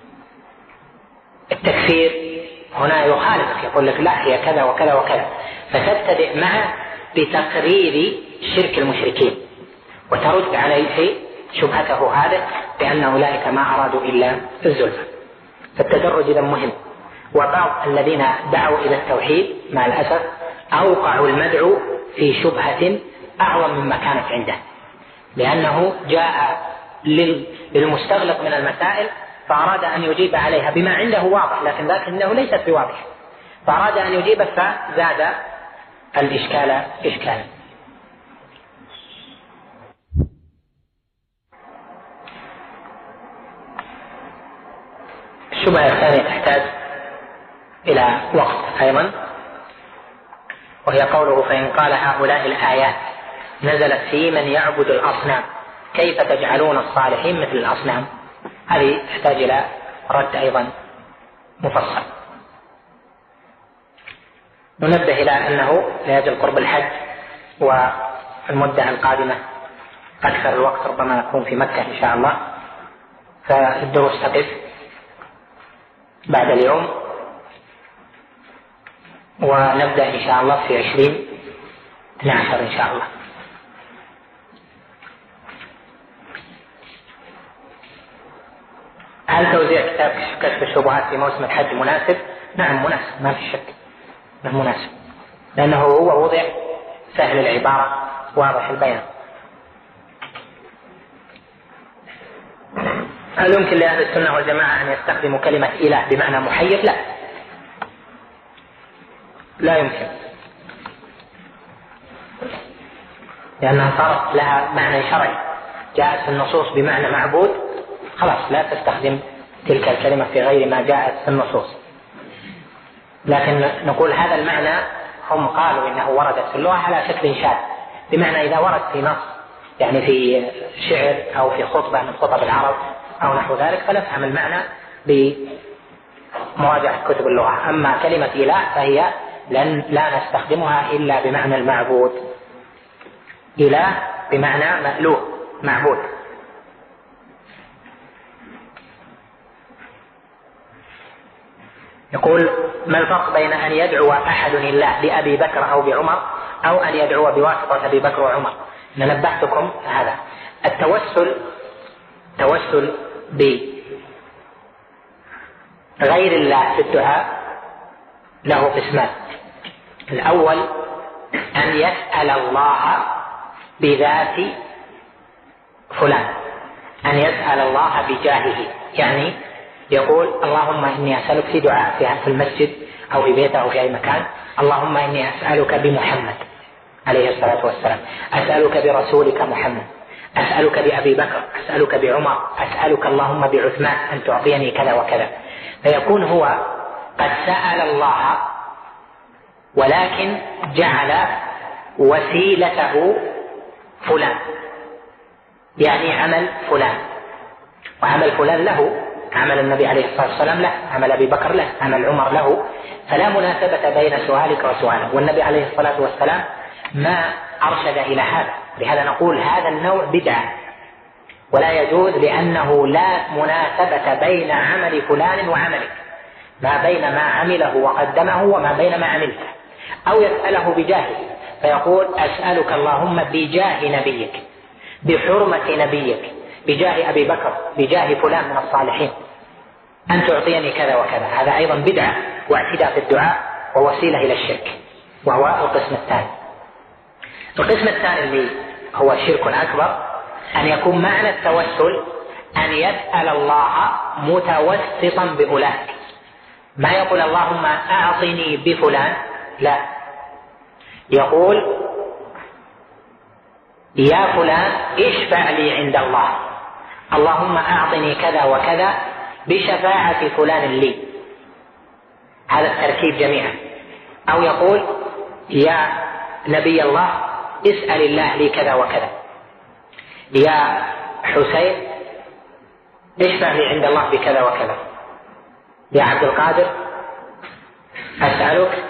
S3: التكفير هنا يخالفك، يقول لك لا، هي كذا وكذا وكذا، فتبتدئ معه بتقرير شرك المشركين وترد عليه شبهته هذا بأن أولئك ما أرادوا إلا الزلفى. فالتدرج إذا مهم. وبعض الذين دعوا إلى التوحيد مع الأسف أوقعوا المدعو في شبهة أعظم مما كانت عنده، لأنه جاء للمستغلق من المسائل فأراد أن يجيب عليها بما عنده واضح، لكن لكنه ليست بواضح، فأراد أن يجيب فزاد الإشكال إشكالا. الشبهة الثانية تحتاج إلى وقت أيضا، وهي قوله فإن قال هؤلاء الآيات نزلت في من يعبد الأصنام كيف تجعلون الصالحين مثل الأصنام. هذه تحتاج إلى رد أيضا مفصل. ننبه إلى أنه لأجل قرب الحج والمدة القادمة أكثر الوقت ربما يكون في مكة إن شاء الله، فالدروس تقف بعد اليوم، ونبدأ إن شاء الله في عشرين اثني عشر إن شاء الله. هل توزيع كتاب كشف الشبهات في موسم الحج مناسب؟ نعم مناسب، ما في شك انه مناسب، لأنه هو وضع سهل العبارة واضح البيان. هل يمكن لأهل السنة والجماعة أن يستخدموا كلمة إله بمعنى محير؟ لا، لا يمكن، لأنها صارت لها معنى شرعي، جاءت النصوص بمعنى معبود، خلاص لا تستخدم تلك الكلمة في غير ما جاءت في النصوص. لكن نقول هذا المعنى هم قالوا إنه وردت في اللغة على شكل شاذ، بمعنى إذا ورد في نص يعني في شعر أو في خطبة من خطب العرب أو نحو ذلك فنفهم المعنى بمراجعة كتب اللغة. أما كلمة إله فهي لن لا نستخدمها إلا بمعنى المعبود، إله بمعنى مألوه معبود. يقول ما الفرق بين أن يدعو أحد الله لأبي بكر أو بعمر أو أن يدعو بواسطة أبي بكر وعمر؟ ننبهتكم هذا. التوسل توسل بغير الله في الدعاء له قسمان. الأول أن يسأل الله بذات فلان، أن يسأل الله بجاهه، يعني يقول اللهم إني أسألك في دعاء في المسجد أو في بيته أو في أي مكان، اللهم إني أسألك بمحمد عليه الصلاة والسلام، أسألك برسولك محمد، أسألك بأبي بكر، أسألك بعمر، أسألك اللهم بعثمان أن تعطيني كذا وكذا. فيكون هو قد سأل الله ولكن جعل وسيلته فلان، يعني عمل فلان، وعمل فلان له، عمل النبي عليه الصلاة والسلام له، عمل أبي بكر له، عمل عمر له، فلا مناسبة بين سؤالك وسؤاله. والنبي عليه الصلاة والسلام ما أرشد إلى هذا، لهذا نقول هذا النوع بدعة ولا يجوز، لأنه لا مناسبة بين عمل فلان وعملك، ما بين ما عمله وقدمه وما بين ما عملته. أو يسأله بجاهه فيقول أسألك اللهم بجاه نبيك، بحرمة نبيك، بجاه أبي بكر، بجاه فلان من الصالحين أن تعطيني كذا وكذا. هذا أيضا بدعة واعتداء في الدعاء ووسيلة إلى الشرك، وهو القسم الثاني. القسم الثاني اللي هو شرك أكبر أن يكون معنى التوسل أن يسأل الله متوسطا بأولئك، ما يقول اللهم أعطني بفلان، لا، يقول يا فلان اشفع لي عند الله، اللهم أعطني كذا وكذا بشفاعة فلان لي. هذا التركيب جميعا. أو يقول يا نبي الله اسأل الله لي كذا وكذا، يا حسين اشفع لي عند الله بكذا وكذا، يا عبد القادر أسألك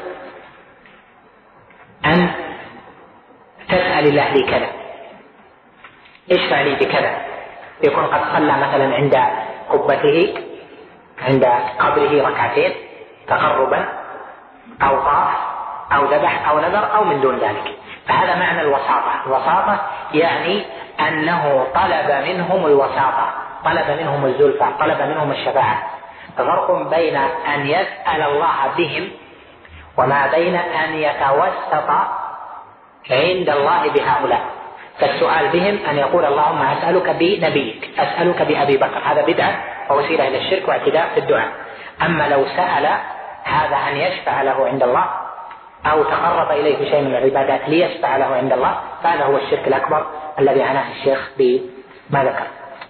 S3: أن تسأل الله لي كذا، اشفع لي بكذا. يكون قد صلى مثلا عند قبته عند قبره ركعتين تقربا، أو طاف أو ذبح أو نذر أو من دون ذلك. فهذا معنى الوساطة. الوساطة يعني أنه طلب منهم الوساطة، طلب منهم الزلفى، طلب منهم الشفاعة. فرق بين أن يسأل الله بهم وما بين أن يتوسط عند الله بهؤلاء. فالسؤال بهم أن يقول اللهم أسألك بنبيك، أسألك بأبي بكر، هذا بدعة ووسيلة إلى الشرك واعتداء في الدعاء. أما لو سأل هذا أن يشفع له عند الله أو تقرب إليه بشيء من العبادات ليشفع له عند الله، فهذا هو الشرك الأكبر الذي عناه الشيخ بما ذكر.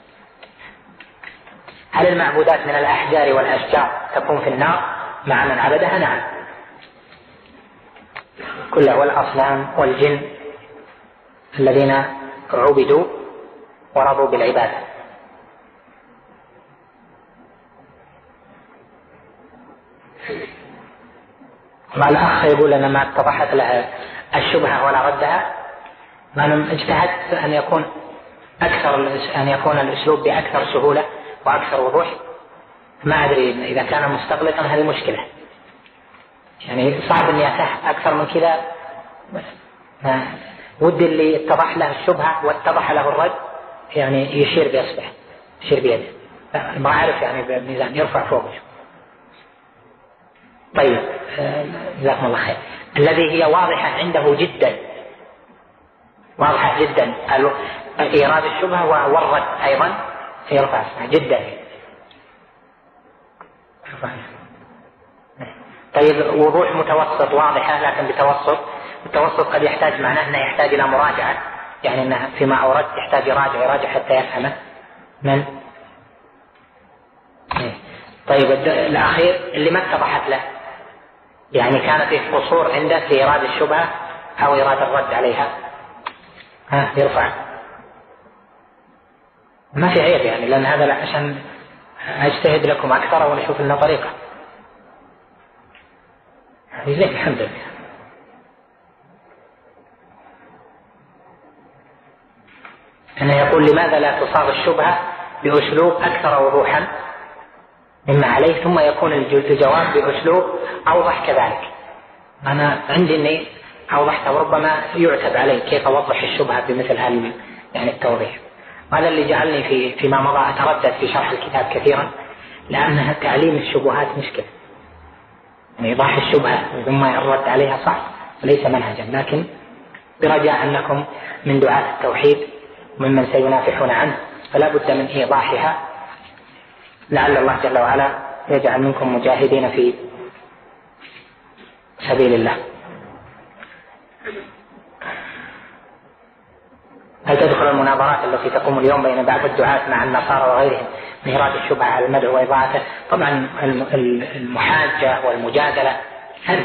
S3: هل المعبودات من الأحجار والأشجار تكون في النار مع من عبدها؟ نعم، كلها، والأصنام والجن الذين عبدوا ورضوا بالعبادة. الأخ يقول أنا ما اتضحت له الشبهة ولا ردها، أنا اجتهدت أن يكون أكثر أن يكون الأسلوب بأكثر سهولة وأكثر وضوح. ما أدري إذا كان مستغلقا هذه مشكلة، يعني صعب أن يتح أكثر من كذا. ودي اللي اتضح له الشبهة واتضح له الرد يعني يشير بإصبعه، يشير بيده، ما أعرف يعني بميزان يرفع فوقه. طيب جزاكم الله خير. الذي هي واضحة عنده جدا، واضحة جدا إيراد الشبهة والرد أيضا يرفع جدا. طيب وضوح متوسط واضحة لكن بتوسط. التوسط قد يحتاج معناه أنه يحتاج إلى مراجعة، يعني أنه فيما أورد يحتاج يراجع يراجع حتى يفهمه من. طيب الأخير اللي ما اتضحت له، يعني كان فيه قصور عنده في إيراد الشبهة أو إيراد الرد عليها، ها يرفع، ما في عيب يعني، لأن هذا عشان أجتهد لكم أكثر ونشوف لنا طريقة. زين الحمد لله. أنا يقول لماذا لا تصاغ الشبهة بأسلوب أكثر وضوحا مما عليه ثم يكون الجواب بأسلوب أوضح كذلك. أنا عندي أني أوضحت وربما يعتب علي كيف أوضح الشبهة بمثل هذا يعني التوضيح. هذا اللي جعلني في فيما مضى أتردد في شرح الكتاب كثيرا، لأنها تعليم الشبهات مشكلة، يعني إيضاح الشبهة ثم الرد عليها صعب وليس منهجا، لكن برجاء أنكم من دعاة التوحيد وممن سينافحون عنه فلا بد من إيضاحها، لعل الله جل وعلا يجعل منكم مجاهدين في سبيل الله. هل تدخل مثل المناظرات التي تقوم اليوم بين بعض الدعاة مع النصارى وغيرهم من إيراد الشبهة على المدعو وإضاعته. طبعا المحاجة والمجادلة فن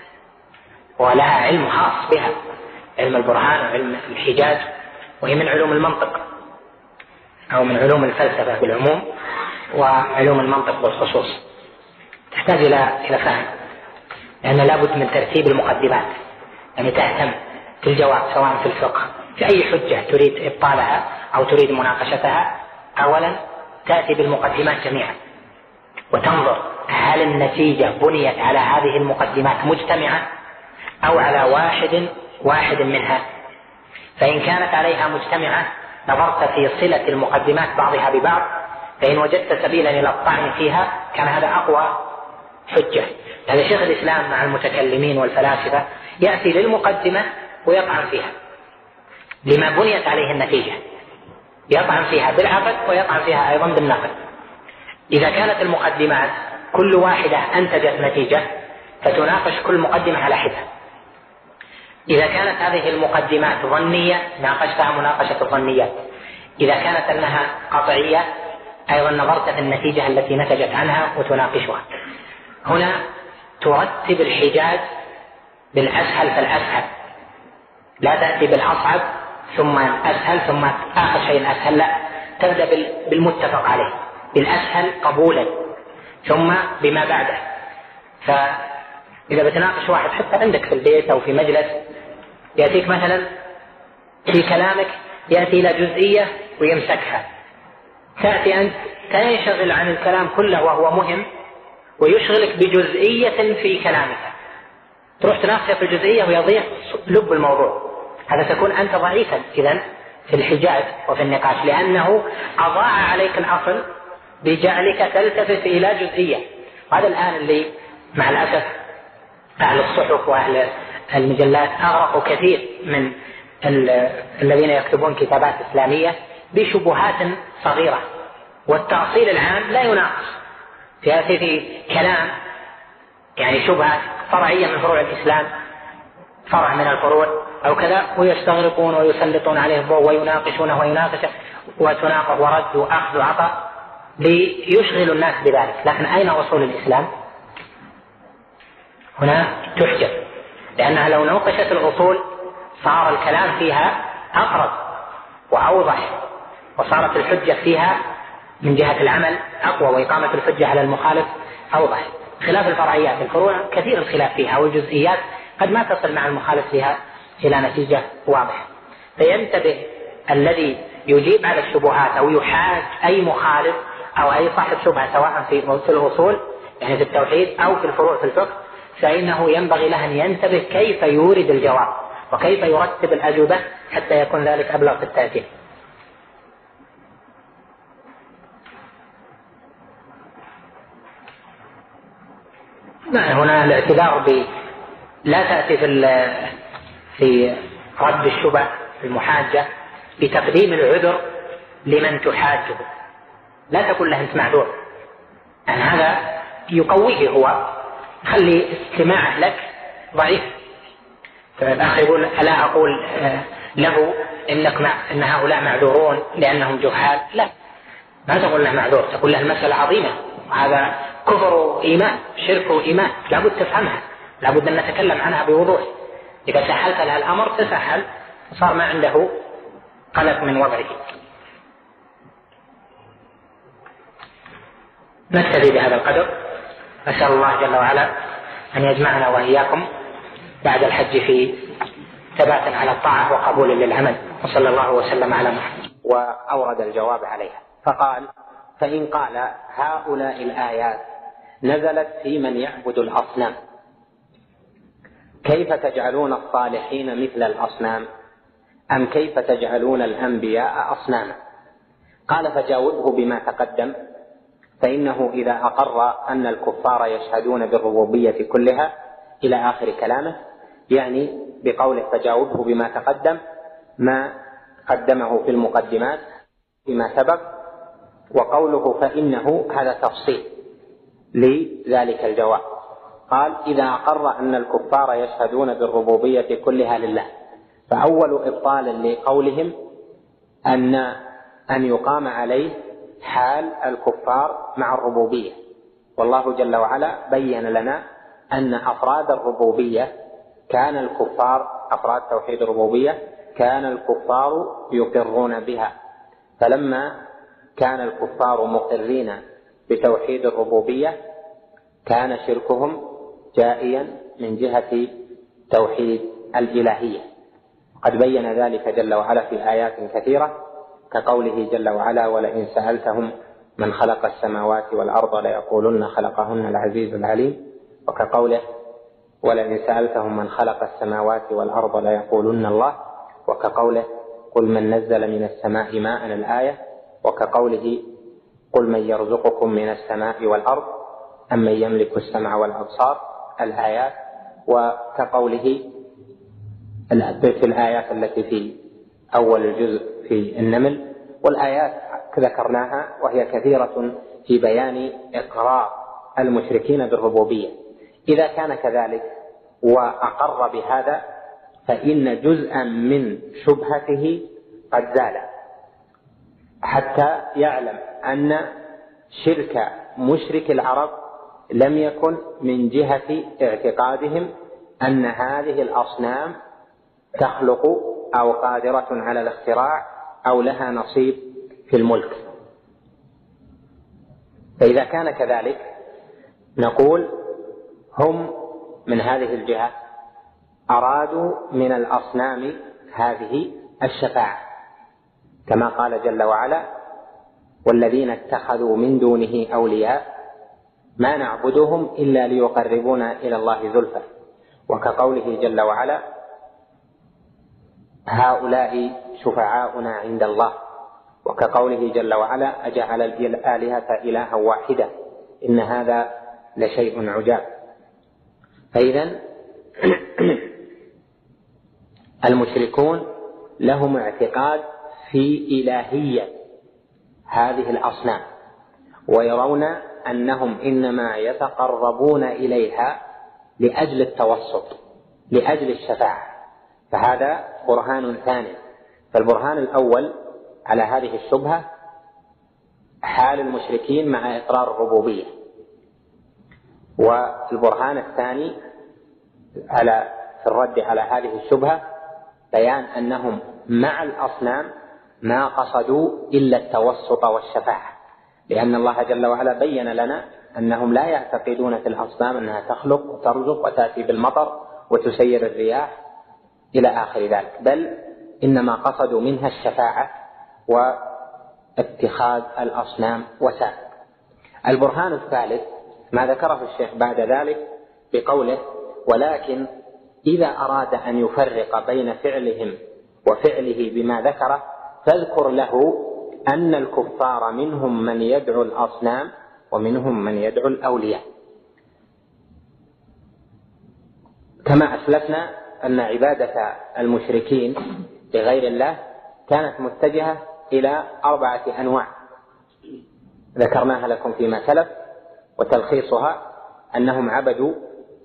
S3: ولها علم خاص بها، علم البرهان وعلم الحجاج، وهي من علوم المنطق أو من علوم الفلسفة بالعموم وعلوم المنطق بالخصوص، تحتاج إلى إلى فهم، لأن لابد من ترتيب المقدمات، يعني تهتم في الجواب سواء في الفقه في أي حجة تريد إبطالها أو تريد مناقشتها، أولا تأتي بالمقدمات جميعا وتنظر هل النتيجة بنيت على هذه المقدمات مجتمعة أو على واحد واحد منها. فإن كانت عليها مجتمعة نظرت في صلة المقدمات بعضها ببعض، فإن وجدت سبيلا إلى الطعن فيها كان هذا أقوى حجة. هذا شيخ الإسلام مع المتكلمين والفلاسفة يأتي للمقدمة ويطعن فيها لما بنيت عليه النتيجة، يطعن فيها بالعقل ويطعن فيها أيضا بالنقل. إذا كانت المقدمات كل واحدة أنتجت نتيجة فتناقش كل مقدمة على حدة. إذا كانت هذه المقدمات ظنية ناقشتها مناقشة الظنيات. إذا كانت أنها قطعية أيضا نظرت في النتيجة التي نتجت عنها وتناقشها. هنا ترتب الحجاج بالأسهل فالأسهل، لا تأتي بالأصعب ثم أسهل ثم آخر شيء أسهل، لا، تبدأ بالمتفق عليه بالأسهل قبولا ثم بما بعده. فإذا بتناقش واحد حتى عندك في البيت أو في مجلس يأتيك مثلا في كلامك يأتي إلى جزئية ويمسكها، تأتي أنت تنشغل عن الكلام كله وهو مهم ويشغلك بجزئية في كلامك، تروح تناقش في الجزئية ويضيع لب الموضوع. هذا تكون أنت ضعيفا إذن في الحجاج وفي النقاش، لأنه أضاع عليك الأصل بجعلك تلتفت إلى جزئية. هذا الآن اللي مع الأسف أهل الصحف وأهل المجلات أغرقوا كثير من الذين يكتبون كتابات إسلامية بشبهات صغيرة، والتأصيل العام لا يناقش. يأتي في كلام يعني شبهة فرعية من فروع الإسلام، فرع من الفروع أو كذا، ويستغرقون ويسلطون عليه الضوء ويناقشونه ويناقشه وتناقض ورد وأخذ وعطاء ليشغلوا الناس بذلك. لكن أين أصول الإسلام؟ هنا تحجب، لأنها لو نوقشت الأصول صار الكلام فيها أقرب وأوضح، وصارت الحجة فيها من جهة العمل أقوى، وإقامة الحجة على المخالف أوضح، خلاف الفرعيات. الفروع كثير الخلاف فيها والجزئيات قد ما تصل مع المخالف فيها إلى نتيجة واضحة. فينتبه الذي يجيب على الشبهات أو يحاج أي مخالف أو أي صاحب شبهة سواء في الأصول يعني في التوحيد أو في الفروع في الفقه، فإنه ينبغي له أن ينتبه كيف يورد الجواب وكيف يرتب الأجوبة حتى يكون ذلك أبلغ في التأثير. هنا الاعتذار ب لا تأتي في في رد الشبه المحاجة بتقديم العذر لمن تحاجه، لا تقول له أنت معذور، يعني هذا يقويه هو، خلي استماعه لك ضعيف. فالأخ يقول ألا أقول له إنك مع إن هؤلاء معذورون لأنهم جهال؟ لا، ما تقول له معذور، تقول له المسألة عظيمة وهذا كفر وإيمان، شرك وإيمان، لابد تفهمها، لابد أن نتكلم عنها بوضوح. إذا سهلت لها الأمر تسهل وصار ما عنده قلق من وضعه. نكتفي بهذا القدر، أسأل الله جل وعلا أن يجمعنا وإياكم بعد الحج في ثبات على الطاعة وقبول للعمل، وصلى الله وسلم على محمد.
S4: وأورد الجواب عليها فقال: فإن قال هؤلاء الآيات نزلت في من يعبد الأصنام، كيف تجعلون الصالحين مثل الأصنام؟ أم كيف تجعلون الأنبياء أصناما؟ قال: فجاوبه بما تقدم، فإنه إذا أقر أن الكفار يشهدون بالربوبية كلها إلى آخر كلامه، يعني بقوله فجاوبه بما تقدم ما قدمه في المقدمات بما سبق، وقوله فإنه هذا تفصيل لذلك الجواب. قال: إذا أقر أن الكفار يشهدون بالربوبية كلها لله، فأول إبطال لقولهم أن أن يقام عليه حال الكفار مع الربوبية. والله جل وعلا بين لنا أن أفراد الربوبية كان الكفار أفراد توحيد الربوبية كان الكفار يقرون بها، فلما كان الكفار مقرين بتوحيد الربوبية كان شركهم جائيا من جهة توحيد الإلهية. قد بين ذلك جل وعلا في آيات كثيرة كقوله جل وعلا: ولئن سألتهم من خلق السماوات والأرض ليقولن خلقهن العزيز العليم، وكقوله: ولئن سألتهم من خلق السماوات والأرض ليقولن الله، وكقوله: قل من نزل من السماء ماء الآية، وكقوله: قل من يرزقكم من السماء والأرض أم من يملك السمع والأبصار الآيات، وكقوله في الآيات التي في أول الجزء في النمل. والآيات ذكرناها وهي كثيرة في بيان إقرار المشركين بالربوبية. إذا كان كذلك وأقر بهذا فإن جزءا من شبهته قد زال، حتى يعلم أن شرك مشرك العرب لم يكن من جهة اعتقادهم أن هذه الأصنام تخلق أو قادرة على الاختراع أو لها نصيب في الملك. فإذا كان كذلك نقول هم من هذه الجهة أرادوا من الأصنام هذه الشفاعة، كما قال جل وعلا: والذين اتخذوا من دونه أولياء ما نعبدهم إلا ليقربونا إلى الله زلفى، وكقوله جل وعلا: هؤلاء شفعاؤنا عند الله، وكقوله جل وعلا: أجعل الآلهة إلها واحدة إن هذا لشيء عجاب. فإذن المشركون لهم اعتقاد في إلهية هذه الأصنام، ويرون أنهم إنما يتقربون إليها لأجل التوسط لأجل الشفاعة. فهذا برهان ثاني. فالبرهان الأول على هذه الشبهة حال المشركين مع إقرار الربوبية، والبرهان الثاني على في الرد على هذه الشبهة بيان أنهم مع الأصنام ما قصدوا إلا التوسط والشفاعة، لأن الله جل وعلا بين لنا أنهم لا يعتقدون في الأصنام أنها تخلق وترزق وتأتي بالمطر وتسير الرياح إلى آخر ذلك، بل إنما قصدوا منها الشفاعة واتخاذ الأصنام وسائل. البرهان الثالث ما ذكره الشيخ بعد ذلك بقوله: ولكن إذا أراد أن يفرق بين فعلهم وفعله بما ذكره فاذكر له أن الكفار منهم من يدعو الأصنام ومنهم من يدعو الأولياء. كما أسلفنا أن عبادة المشركين لغير الله كانت متجهة إلى أربعة أنواع ذكرناها لكم فيما سلف، وتلخيصها أنهم عبدوا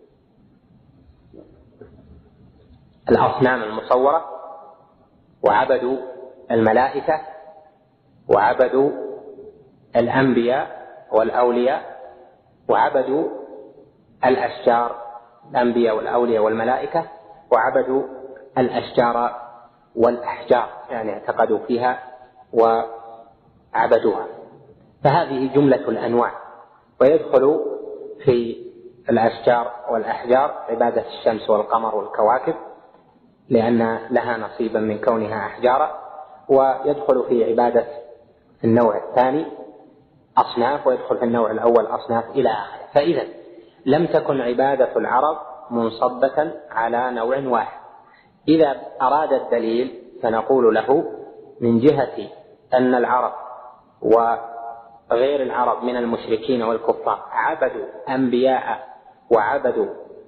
S4: الأصنام المصورة، وعبدوا الملائكة، وعبدوا الأنبياء والأولياء، وعبدوا الأشجار، الأنبياء والأولياء والملائكة، وعبدوا الأشجار والأحجار، يعني اعتقدوا فيها وعبدوها. فهذه جملة الأنواع. ويدخل في الأشجار والأحجار عبادة الشمس والقمر والكواكب لأن لها نصيبا من كونها أحجارا، ويدخل في عبادة النوع الثاني أصناف، ويدخل في النوع الأول أصناف إلى آخره. فإذا لم تكن عبادة العرب منصبة على نوع واحد. إذا أراد الدليل فنقول له من جهة أن العرب وغير العرب من المشركين والكفار عبدوا أنبياء وعبدوا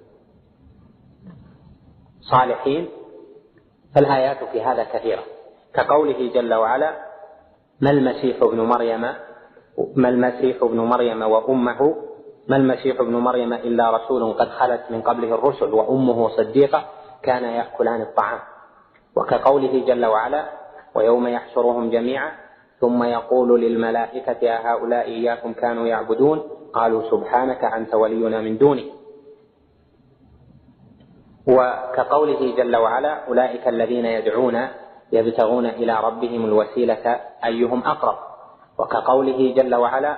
S4: صالحين، فالآيات في هذا كثيرة، كقوله جل وعلا: ما المسيح ابن مريم ما المسيح ابن مريم وأمه ما المسيح ابن مريم إلا رسول قد خلت من قبله الرسل وأمه صديقة كان يأكلان الطعام. وكقوله جل وعلا: ويوم يحشرهم جميعا ثم يقول للملائكة أهؤلاء إياكم كانوا يعبدون قالوا سبحانك أنت ولينا من دونه. وكقوله جل وعلا أولئك الذين يدعون يبتغون إلى ربهم الوسيلة أيهم أقرب. وكقوله جل وعلا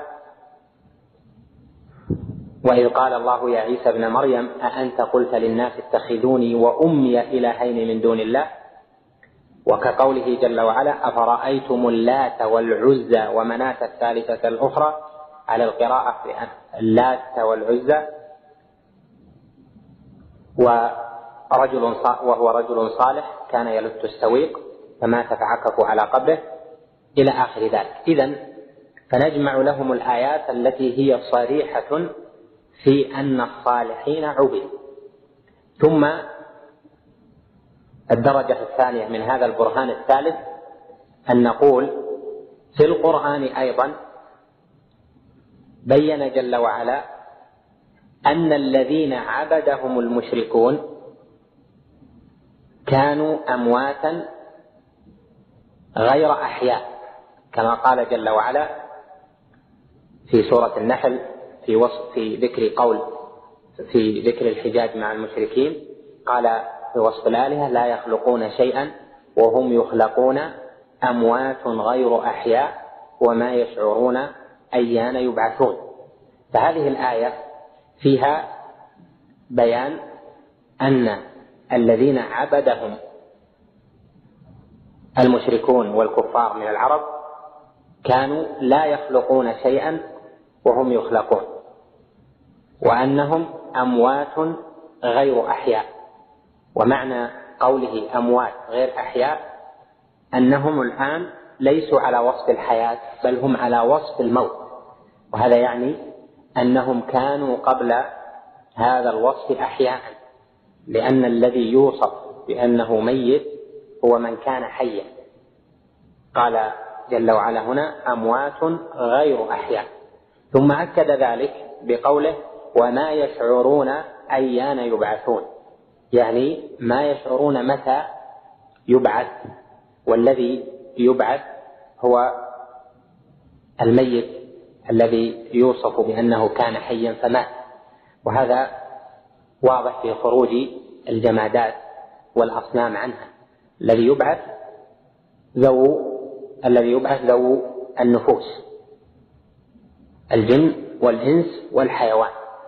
S4: وإذ قال الله يا عيسى ابن مريم أأنت قلت للناس اتخذوني وأمي إلهين من دون الله. وكقوله جل وعلا أفرأيتم اللات والعزى ومناة الثالثة الأخرى على القراءة اللات والعزى ورجل وهو رجل صالح كان يلت السويق فمات فعكف على قبره إلى آخر ذلك. إذن فنجمع لهم الآيات التي هي صريحة في أن الصالحين عبدوا. ثم الدرجة الثانية من هذا البرهان الثالث أن نقول في القرآن أيضا بين جل وعلا أن الذين عبدهم المشركون كانوا أمواتا غير أحياء، كما قال جل وعلا في سورة النحل في وصف في ذكر قول في ذكر الحجاج مع المشركين قال في وصف الآلهة لا يخلقون شيئا وهم يخلقون أموات غير أحياء وما يشعرون أيان يبعثون. فهذه الآية فيها بيان أن الذين عبدهم المشركون والكفار من العرب كانوا لا يخلقون شيئا وهم يخلقون، وأنهم أموات غير أحياء. ومعنى قوله أموات غير أحياء أنهم الآن ليسوا على وصف الحياة بل هم على وصف الموت، وهذا يعني أنهم كانوا قبل هذا الوصف أحياء، لأن الذي يوصف بأنه ميت هو من كان حيا. قال جل وعلا هنا أموات غير أحياء، ثم أكد ذلك بقوله وما يشعرون أيان يبعثون، يعني ما يشعرون متى يبعث، والذي يبعث هو الميت الذي يوصف بأنه كان حيا فمات. وهذا واضح في خروج الجمادات والأصنام عنها. الذي يبعث ذو الذي يبعث ذو النفوس الجن والإنس والحيوان.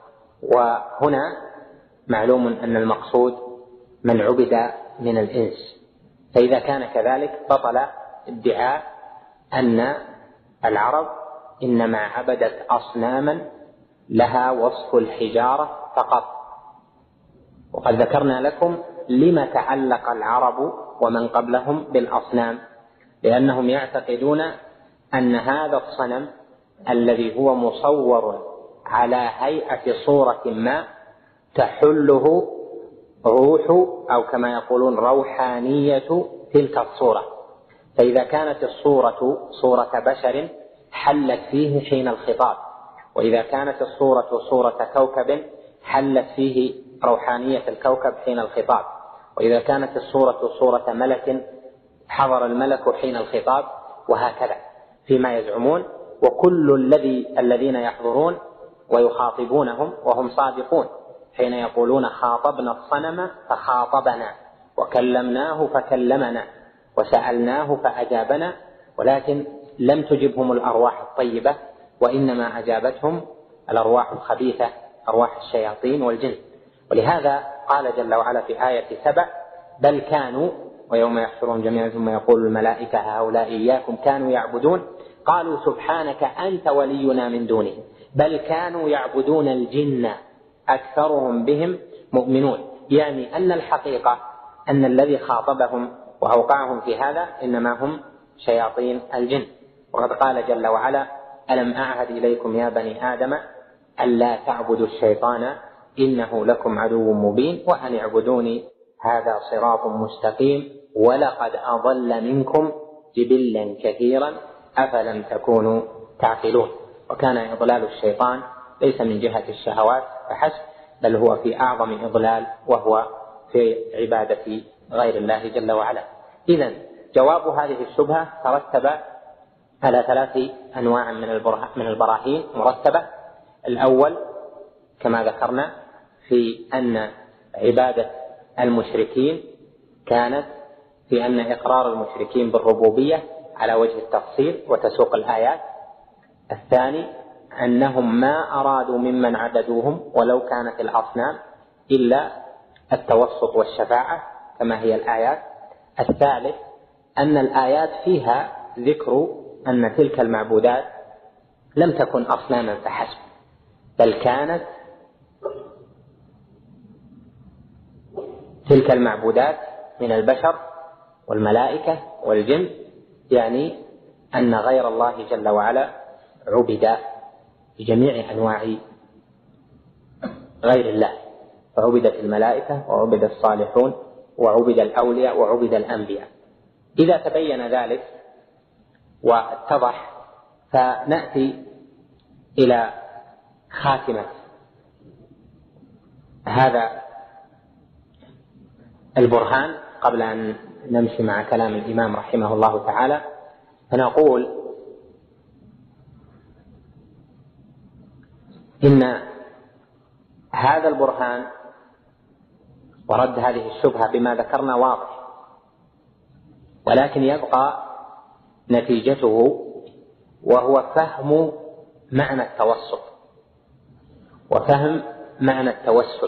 S4: وهنا معلوم أن المقصود من عبد من الإنس، فإذا كان كذلك بطل ادعاء أن العرب إنما عبدت أصناما لها وصف الحجارة فقط. وقد ذكرنا لكم لما تعلق العرب ومن قبلهم بالأصنام، لأنهم يعتقدون أن هذا الصنم الذي هو مصور على هيئة صورة ما تحله روح أو كما يقولون روحانية تلك الصورة، فإذا كانت الصورة صورة بشر حلت فيه حين الخطاب، وإذا كانت الصورة صورة كوكب حلت فيه روحانية الكوكب حين الخطاب، وإذا كانت الصورة صورة ملك حضر الملك حين الخطاب، وهكذا فيما يزعمون. وكل الذي الذين يحضرون ويخاطبونهم وهم صادقون حين يقولون خاطبنا الصنم فخاطبنا وكلمناه فكلمنا وسألناه فأجابنا، ولكن لم تجبهم الأرواح الطيبة وإنما أجابتهم الأرواح الخبيثة أرواح الشياطين والجن. ولهذا قال جل وعلا في آية سبع بل كانوا ويوم يحشرهم جميعا ثم يقول الملائكة هؤلاء إياكم كانوا يعبدون قالوا سبحانك أنت ولينا من دونه بل كانوا يعبدون الجن أكثرهم بهم مؤمنون. يعني أن الحقيقة أن الذي خاطبهم وأوقعهم في هذا إنما هم شياطين الجن. وقد قال جل وعلا ألم أعهد إليكم يا بني آدم ألا تعبدوا الشيطان إنه لكم عدو مبين وأن اعبدوني هذا صراط مستقيم ولقد أضل منكم جبلا كثيرا أفلم تكونوا تعقلون. وكان إضلال الشيطان ليس من جهة الشهوات فحسب بل هو في أعظم إضلال وهو في عبادة غير الله جل وعلا. إذن جواب هذه الشبهة ترتب على ثلاث أنواع من البراهين مرتبة. الأول كما ذكرنا في أن عبادة المشركين كانت في أن إقرار المشركين بالربوبية على وجه التفصيل وتسوق الآيات. الثاني أنهم ما أرادوا ممن عبدوهم ولو كانت الأصنام إلا التوسط والشفاعة كما هي الآيات. الثالث أن الآيات فيها ذكر أن تلك المعبودات لم تكن أصناما فحسب، بل كانت تلك المعبودات من البشر والملائكة والجن، يعني أن غير الله جل وعلا عبد بجميع أنواع غير الله، فعبدت الملائكة وعبد الصالحون وعبد الأولياء وعبد الأنبياء. إذا تبين ذلك واتضح فنأتي إلى خاتمة هذا البرهان قبل أن نمشي مع كلام الإمام رحمه الله تعالى، فنقول إن هذا البرهان ورد هذه الشبهة بما ذكرنا واضح، ولكن يبقى نتيجته وهو فهم معنى التوسط وفهم معنى التوسل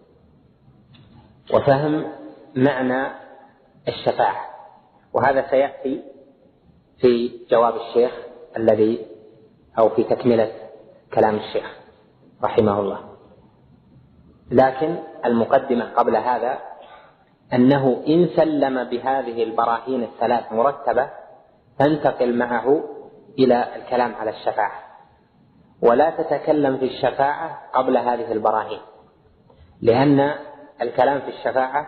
S4: وفهم معنى الشفاعة، وهذا سيأتي في جواب الشيخ الذي أو في تكملة كلام الشيخ رحمه الله. لكن المقدمة قبل هذا أنه إن سلم بهذه البراهين الثلاث مرتبة تنتقل معه إلى الكلام على الشفاعة، ولا تتكلم في الشفاعة قبل هذه البراهين، لأن الكلام في الشفاعة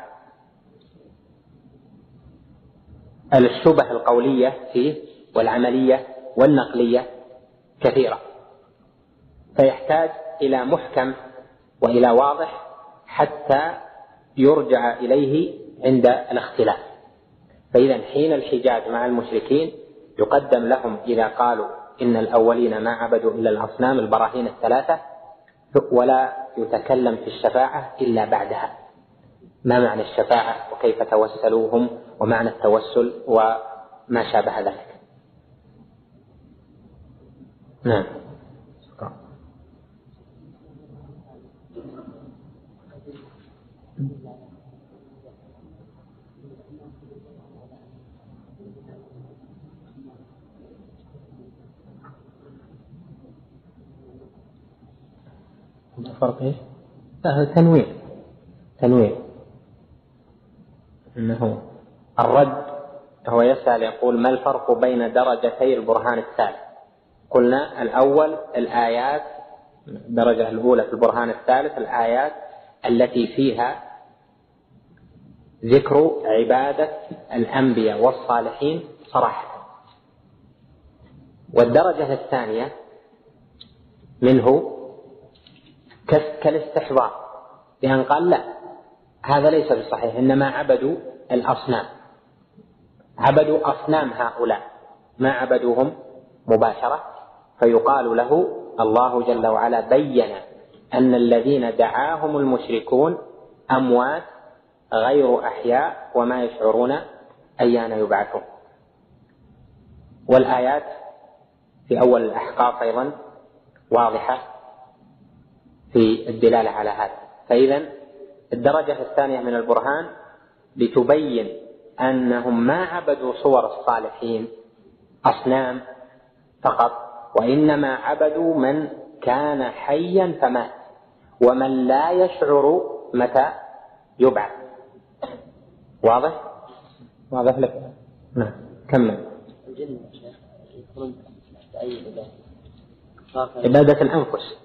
S4: الشبه القولية فيه والعملية والنقلية كثيرة، فيحتاج إلى محكم وإلى واضح حتى يرجع إليه عند الاختلاف. فإذا حين الحجاج مع المشركين يقدم لهم إذا قالوا إن الأولين ما عبدوا إلا الأصنام البراهين الثلاثة، ولا يتكلم في الشفاعة إلا بعدها. ما معنى الشفاعة وكيف توسلوهم ومعنى التوسل وما شابه ذلك. نعم. الفرق ايش؟ تنويع تنويع انه الرد هو يسأل يقول ما الفرق بين درجتي البرهان الثالث؟ قلنا الأول الآيات، الدرجة الأولى في البرهان الثالث الآيات التي فيها ذكر عبادة الأنبياء والصالحين صراحة، والدرجة الثانية منه كالاستحضار، لأن قال لا هذا ليس بصحيح، إنما عبدوا الأصنام، عبدوا أصنام هؤلاء ما عبدوهم مباشرة، فيقال له الله جل وعلا بين أن الذين دعاهم المشركون أموات غير أحياء وما يشعرون أيان يبعثون. والآيات في أول الأحقاف أيضا واضحة في الدلالة على هذا. فإذا الدرجة الثانية من البرهان لتبين أنهم ما عبدوا صور الصالحين أصنام فقط، وإنما عبدوا من كان حيا فمات ومن لا يشعر متى يبعث. واضح؟ واضح لك؟ نعم كمل.
S2: الجن يكون أي عبادة؟
S4: عبادة الأنفس.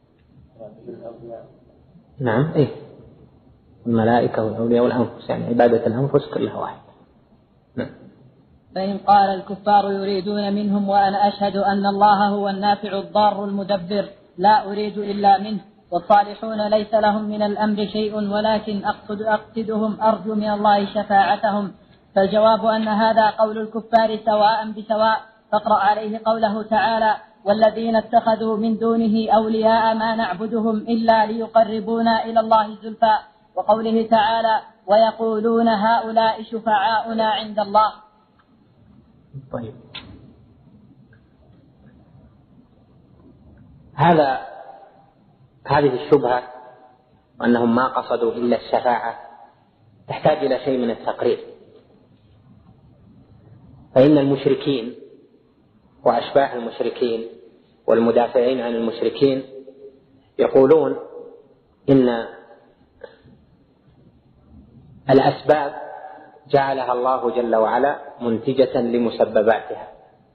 S4: نعم إيه، الملائكة والأولياء والأنفس، يعني عبادة الأنفس كلها واحد. نعم.
S5: فإن قال الكفار يريدون منهم وأنا أشهد أن الله هو النافع الضار المدبر لا أريد إلا منه، والصالحون ليس لهم من الأمر شيء ولكن أقصد أقصدهم أرجو من الله شفاعتهم، فالجواب أن هذا قول الكفار سواء بسواء. فاقرأ عليه قوله تعالى: والذين اتخذوا من دونه أولياء ما نعبدهم إلا ليقربونا إلى الله زلفى، وقوله تعالى: ويقولون هؤلاء شفعاؤنا عند الله.
S4: طيب، هذا هذه الشبهة أنهم ما قصدوا إلا الشفاعة تحتاج إلى شيء من التقرير. فإن المشركين وأشباه المشركين والمدافعين عن المشركين يقولون إن الأسباب جعلها الله جل وعلا منتجة لمسبباتها،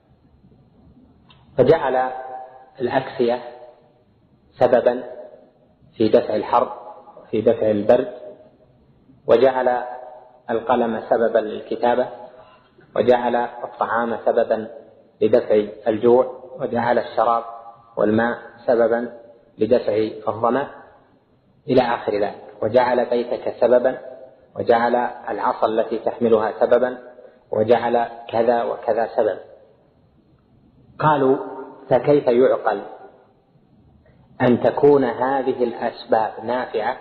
S4: فجعل الأكسية سببا في دفع الحر في دفع البرد، وجعل القلم سببا للكتابة، وجعل الطعام سببا لدفع الجوع، وجعل الشراب والماء سببا لدفع الظمأ إلى آخر ذلك، وجعل بيتك سببا، وجعل العصا التي تحملها سببا، وجعل كذا وكذا سبب. قالوا: فكيف يعقل أن تكون هذه الأسباب نافعة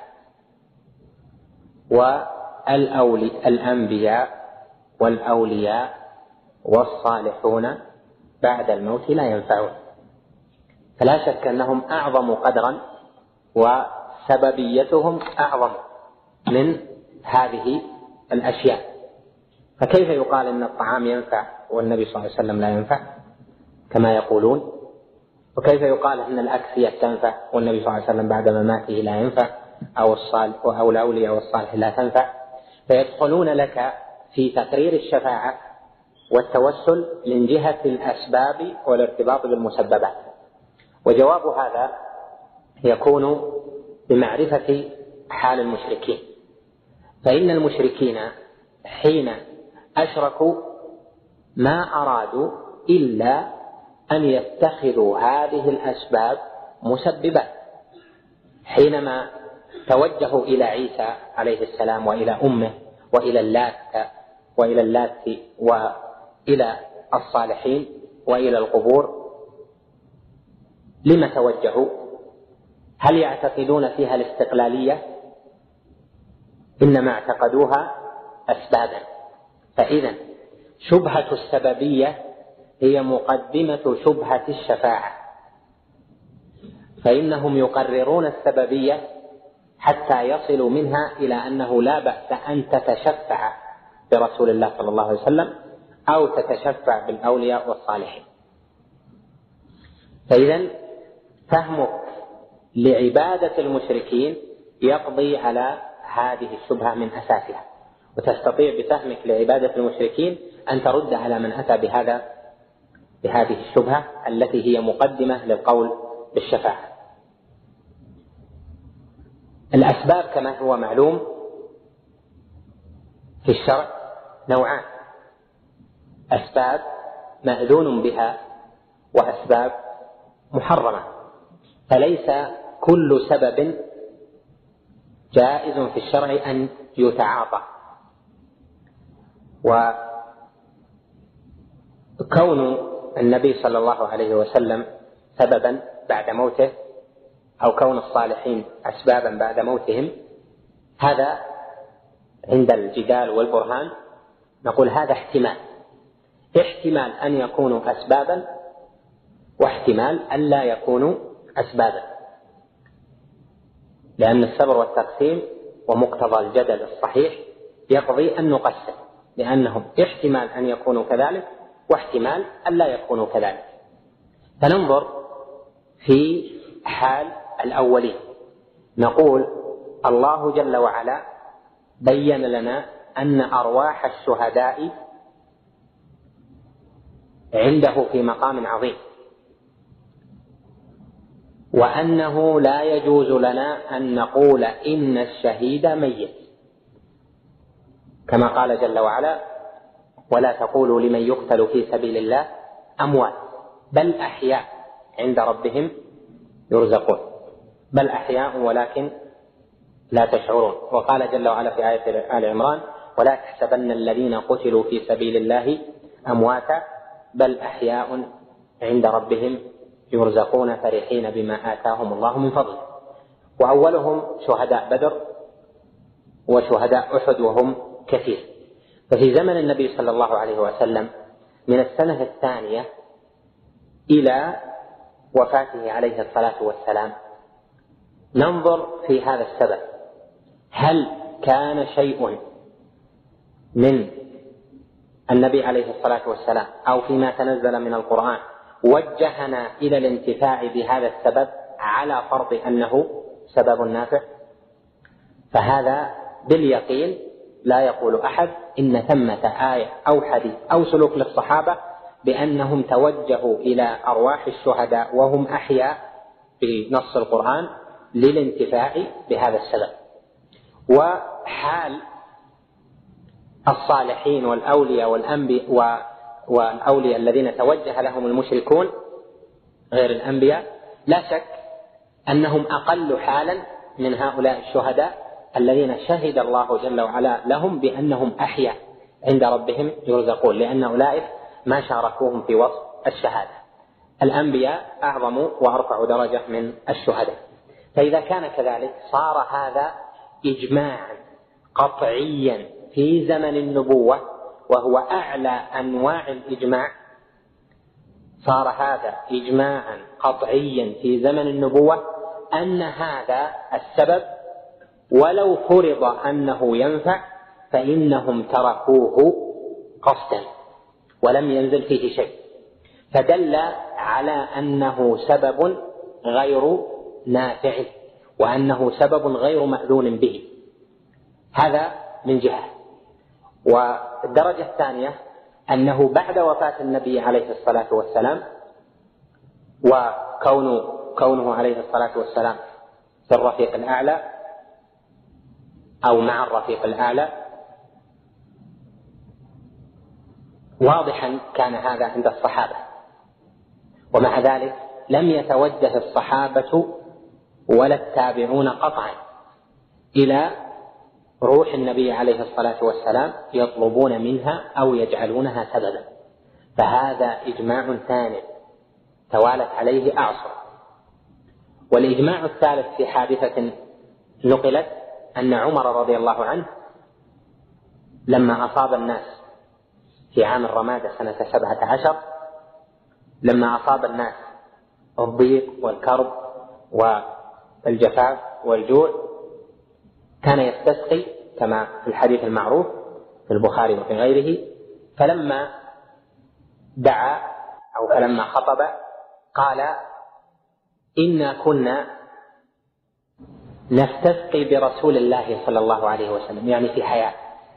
S4: والأنبياء والأولياء والصالحون بعد الموت لا ينفعون؟ فلا شك أنهم أعظم قدرا وسببيتهم أعظم من هذه الأشياء. فكيف يقال أن الطعام ينفع والنبي صلى الله عليه وسلم لا ينفع كما يقولون؟ وكيف يقال أن الأكسية تنفع والنبي صلى الله عليه وسلم بعد مماته لا ينفع، أو الصالح أو الأولياء والصالح لا تنفع؟ فيدخلون لك في تقرير الشفاعة والتوسل من جهة الأسباب والارتباط بالمسببات. وجواب هذا يكون بمعرفة حال المشركين. فإن المشركين حين أشركوا ما أرادوا إلا أن يتخذوا هذه الأسباب مسببات. حينما توجهوا إلى عيسى عليه السلام وإلى أمه وإلى اللات وإلى اللات وإلى الصالحين وإلى القبور، لما توجهوا؟ هل يعتقدون فيها الاستقلالية؟ إنما اعتقدوها أسبابا. فإذا شبهة السببية هي مقدمة شبهة الشفاعة، فإنهم يقررون السببية حتى يصلوا منها إلى أنه لا بأس أن تتشفع برسول الله صلى الله عليه وسلم أو تتشفع بالأولياء والصالحين. فإذا فهمك لعبادة المشركين يقضي على هذه الشبهة من أساسها، وتستطيع بفهمك لعبادة المشركين أن ترد على من أتى بهذا بهذه الشبهة التي هي مقدمة للقول بالشفاعة. الأسباب كما هو معلوم في الشرع نوعان: أسباب مأذون بها وأسباب محرمة. فليس كل سبب جائز في الشرع أن يتعاطى. وكون النبي صلى الله عليه وسلم سببا بعد موته أو كون الصالحين أسبابا بعد موتهم، هذا عند الجدال والبرهان نقول هذا احتمال احتمال أن يكونوا أسبابا، واحتمال أن لا يكونوا أسبابا، لأن الصبر والتقسيم ومقتضى الجدل الصحيح يقضي أن نقسم، لأنهم احتمال أن يكونوا كذلك واحتمال أن لا يكونوا كذلك. فننظر في حال الأولين، نقول الله جل وعلا بين لنا أن أرواح الشهداء عنده في مقام عظيم، وأنه لا يجوز لنا أن نقول إن الشهيد ميت، كما قال جل وعلا: ولا تقولوا لمن يقتل في سبيل الله أموات بل أحياء عند ربهم يرزقون، بل أحياء ولكن لا تشعرون. وقال جل وعلا في آية آل عمران: ولا تحسبن الذين قتلوا في سبيل الله أمواتا بل أحياء عند ربهم يرزقون فرحين بما آتاهم الله من فضله. وأولهم شهداء بدر وشهداء أحد وهم كثير. ففي زمن النبي صلى الله عليه وسلم من السنة الثانية إلى وفاته عليه الصلاة والسلام ننظر في هذا السبب، هل كان شيء من النبي عليه الصلاة والسلام أو فيما تنزل من القرآن وجهنا إلى الانتفاع بهذا السبب على فرض أنه سبب نافع؟ فهذا باليقين لا يقول أحد إن ثمة آية أو حديث أو سلوك للصحابة بأنهم توجهوا إلى أرواح الشهداء وهم أحياء في نص القرآن للانتفاع بهذا السبب. وحال الصالحين والأولياء والأنبياء والأولياء الذين توجه لهم المشركون غير الأنبياء لا شك أنهم أقل حالا من هؤلاء الشهداء الذين شهد الله جل وعلا لهم بأنهم أحياء عند ربهم يرزقون، لأن أولئك ما شاركوهم في وصف الشهادة. الأنبياء أعظم وأرفع درجة من الشهداء. فإذا كان كذلك صار هذا إجماعا قطعيا في زمن النبوة وهو أعلى أنواع الإجماع، صار هذا إجماعا قطعيا في زمن النبوة أن هذا السبب ولو فرض أنه ينفع فإنهم تركوه قصدا ولم ينزل فيه شيء، فدل على أنه سبب غير نافع وأنه سبب غير مأذون به. هذا من جهة. والدرجة الثانية أنه بعد وفاة النبي عليه الصلاة والسلام وكونه كونه عليه الصلاة والسلام في الرفيق الأعلى أو مع الرفيق الأعلى، واضحا كان هذا عند الصحابة، ومع ذلك لم يتوجه الصحابة ولا التابعون قطعا إلى روح النبي عليه الصلاة والسلام يطلبون منها أو يجعلونها سببا، فهذا إجماع ثاني توالت عليه أعصر. والإجماع الثالث في حادثة نقلت أن عمر رضي الله عنه لما أصاب الناس في عام الرمادة سنة سبعة عشر، لما أصاب الناس الضيق والكرب والجفاف والجوع كان يستسقي كما في الحديث المعروف في البخاري وفي غيره، فلما دعا أو فلما خطب قال إنا كنا نستسقي برسول الله صلى الله عليه وسلم، يعني في حياة،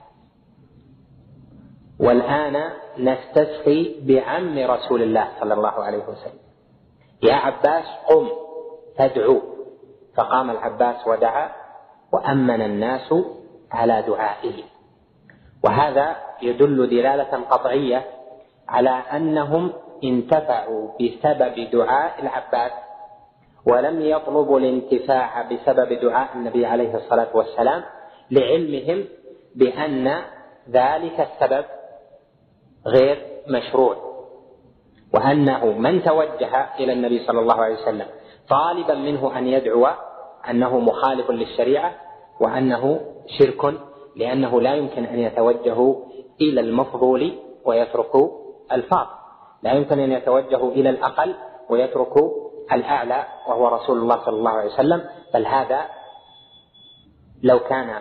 S4: والآن نستسقي بعم رسول الله صلى الله عليه وسلم، يا عباس قم فادعو. فقام العباس ودعا وأمن الناس على دعائه. وهذا يدل دلالة قطعية على أنهم انتفعوا بسبب دعاء العباس ولم يطلبوا الانتفاع بسبب دعاء النبي عليه الصلاة والسلام، لعلمهم بأن ذلك السبب غير مشروع، وأنه من توجه إلى النبي صلى الله عليه وسلم طالبا منه أن يدعو أنه مخالف للشريعة وأنه شرك، لأنه لا يمكن أن يتوجه إلى المفضول ويترك الفاضل، لا يمكن أن يتوجه إلى الأقل ويترك الأعلى وهو رسول الله صلى الله عليه وسلم. بل هذا لو كان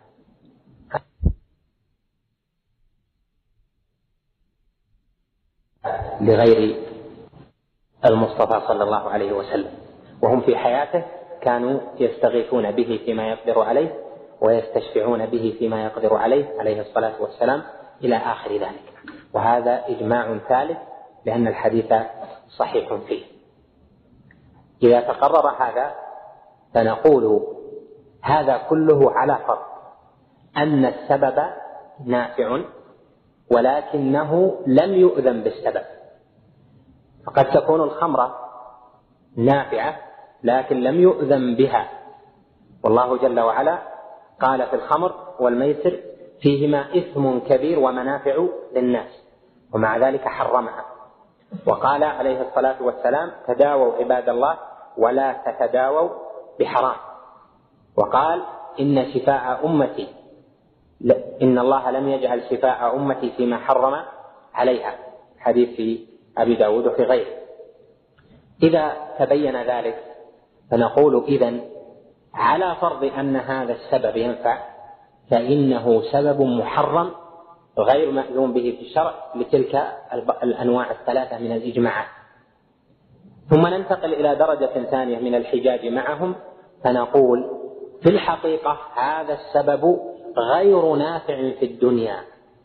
S4: لغير المصطفى صلى الله عليه وسلم وهم في حياته كانوا يستغيثون به فيما يقدر عليه ويستشفعون به فيما يقدر عليه عليه الصلاة والسلام إلى آخر ذلك. وهذا إجماع ثالث لأن الحديث صحيح فيه. إذا تقرر هذا فنقول هذا كله على فرض أن السبب نافع ولكنه لم يؤذن بالسبب. فقد تكون الخمرة نافعة لكن لم يؤذن بها، والله جل وعلا قال في الخمر والميسر فيهما إثم كبير ومنافع للناس، ومع ذلك حرمها. وقال عليه الصلاة والسلام: تداووا عباد الله ولا تتداووا بحرام. وقال: إن شفاء أمتي إن الله لم يجعل شفاء أمتي فيما حرم عليها، حديث في أبي داود وفي غيره. إذا تبين ذلك فنقول إذن على فرض أن هذا السبب ينفع فإنه سبب محرم غير مأذون به في الشرع لتلك الأنواع الثلاثة من الإجماعات. ثم ننتقل إلى درجة ثانية من الحجاج معهم، فنقول في الحقيقة هذا السبب غير نافع في الدنيا،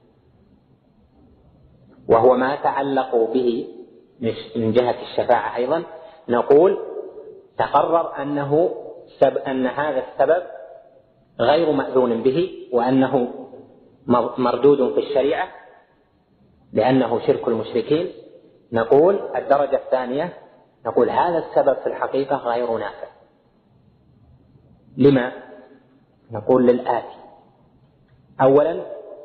S4: وهو ما تعلقوا به من جهة الشفاعة. أيضا نقول تقرر أنه سب أن هذا السبب غير مأذون به، وأنه مردود في الشريعة لأنه شرك المشركين. نقول الدرجة الثانية نقول هذا السبب في الحقيقة غير نافع. لما؟ نقول للآتي: أولا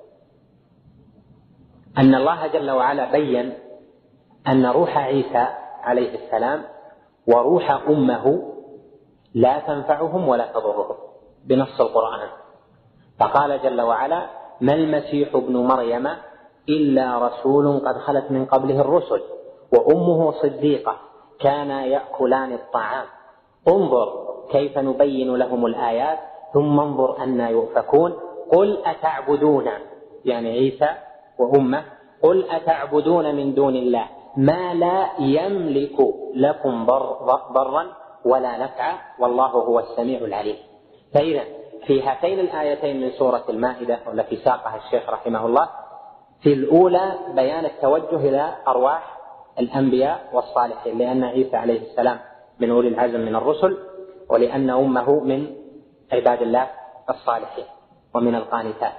S4: أن الله جل وعلا بين أن روح عيسى عليه السلام وروح أمه لا تنفعهم ولا تضرهم بنص القرآن، فقال جل وعلا: ما المسيح ابن مريم إلا رسول قد خلت من قبله الرسل وأمه صديقة كانا يأكلان الطعام انظر كيف نبين لهم الآيات ثم انظر أنى يؤفكون قل أتعبدون، يعني عيسى وأمه، قل أتعبدون من دون الله ما لا يملك لكم ضرا ولا نفعا والله هو السميع العليم. فإذا في هاتين الآيتين من سورة المائدة والتي ساقها الشيخ رحمه الله، في الأولى بيان التوجه إلى أرواح الأنبياء والصالحين، لأن عيسى عليه السلام من أولي العزم من الرسل، ولأن أمه من عباد الله الصالحين ومن القانتات،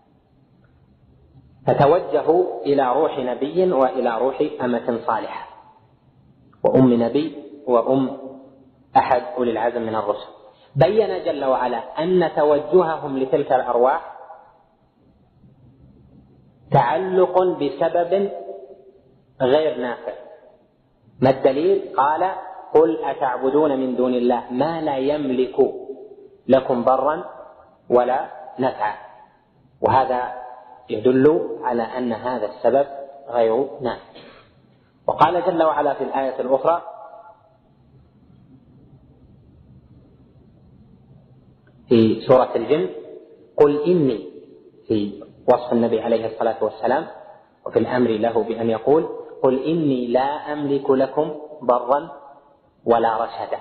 S4: فتوجهوا إلى روح نبي وإلى روح أمة صالحة وأم نبي وأم أحد أولي العزم من الرسل. بين جل وعلا أن توجههم لتلك الأرواح تعلق بسبب غير نافع. ما الدليل؟ قال: قل أتعبدون من دون الله ما لا يملك لكم ضرا ولا نفعا، وهذا يدل على أن هذا السبب غير نافع. وقال جل وعلا في الآية الأخرى: في سورة الجن: قل إني، في وصف النبي عليه الصلاة والسلام وفي الأمر له بأن يقول: قل إني لا أملك لكم ضرا ولا رشدا.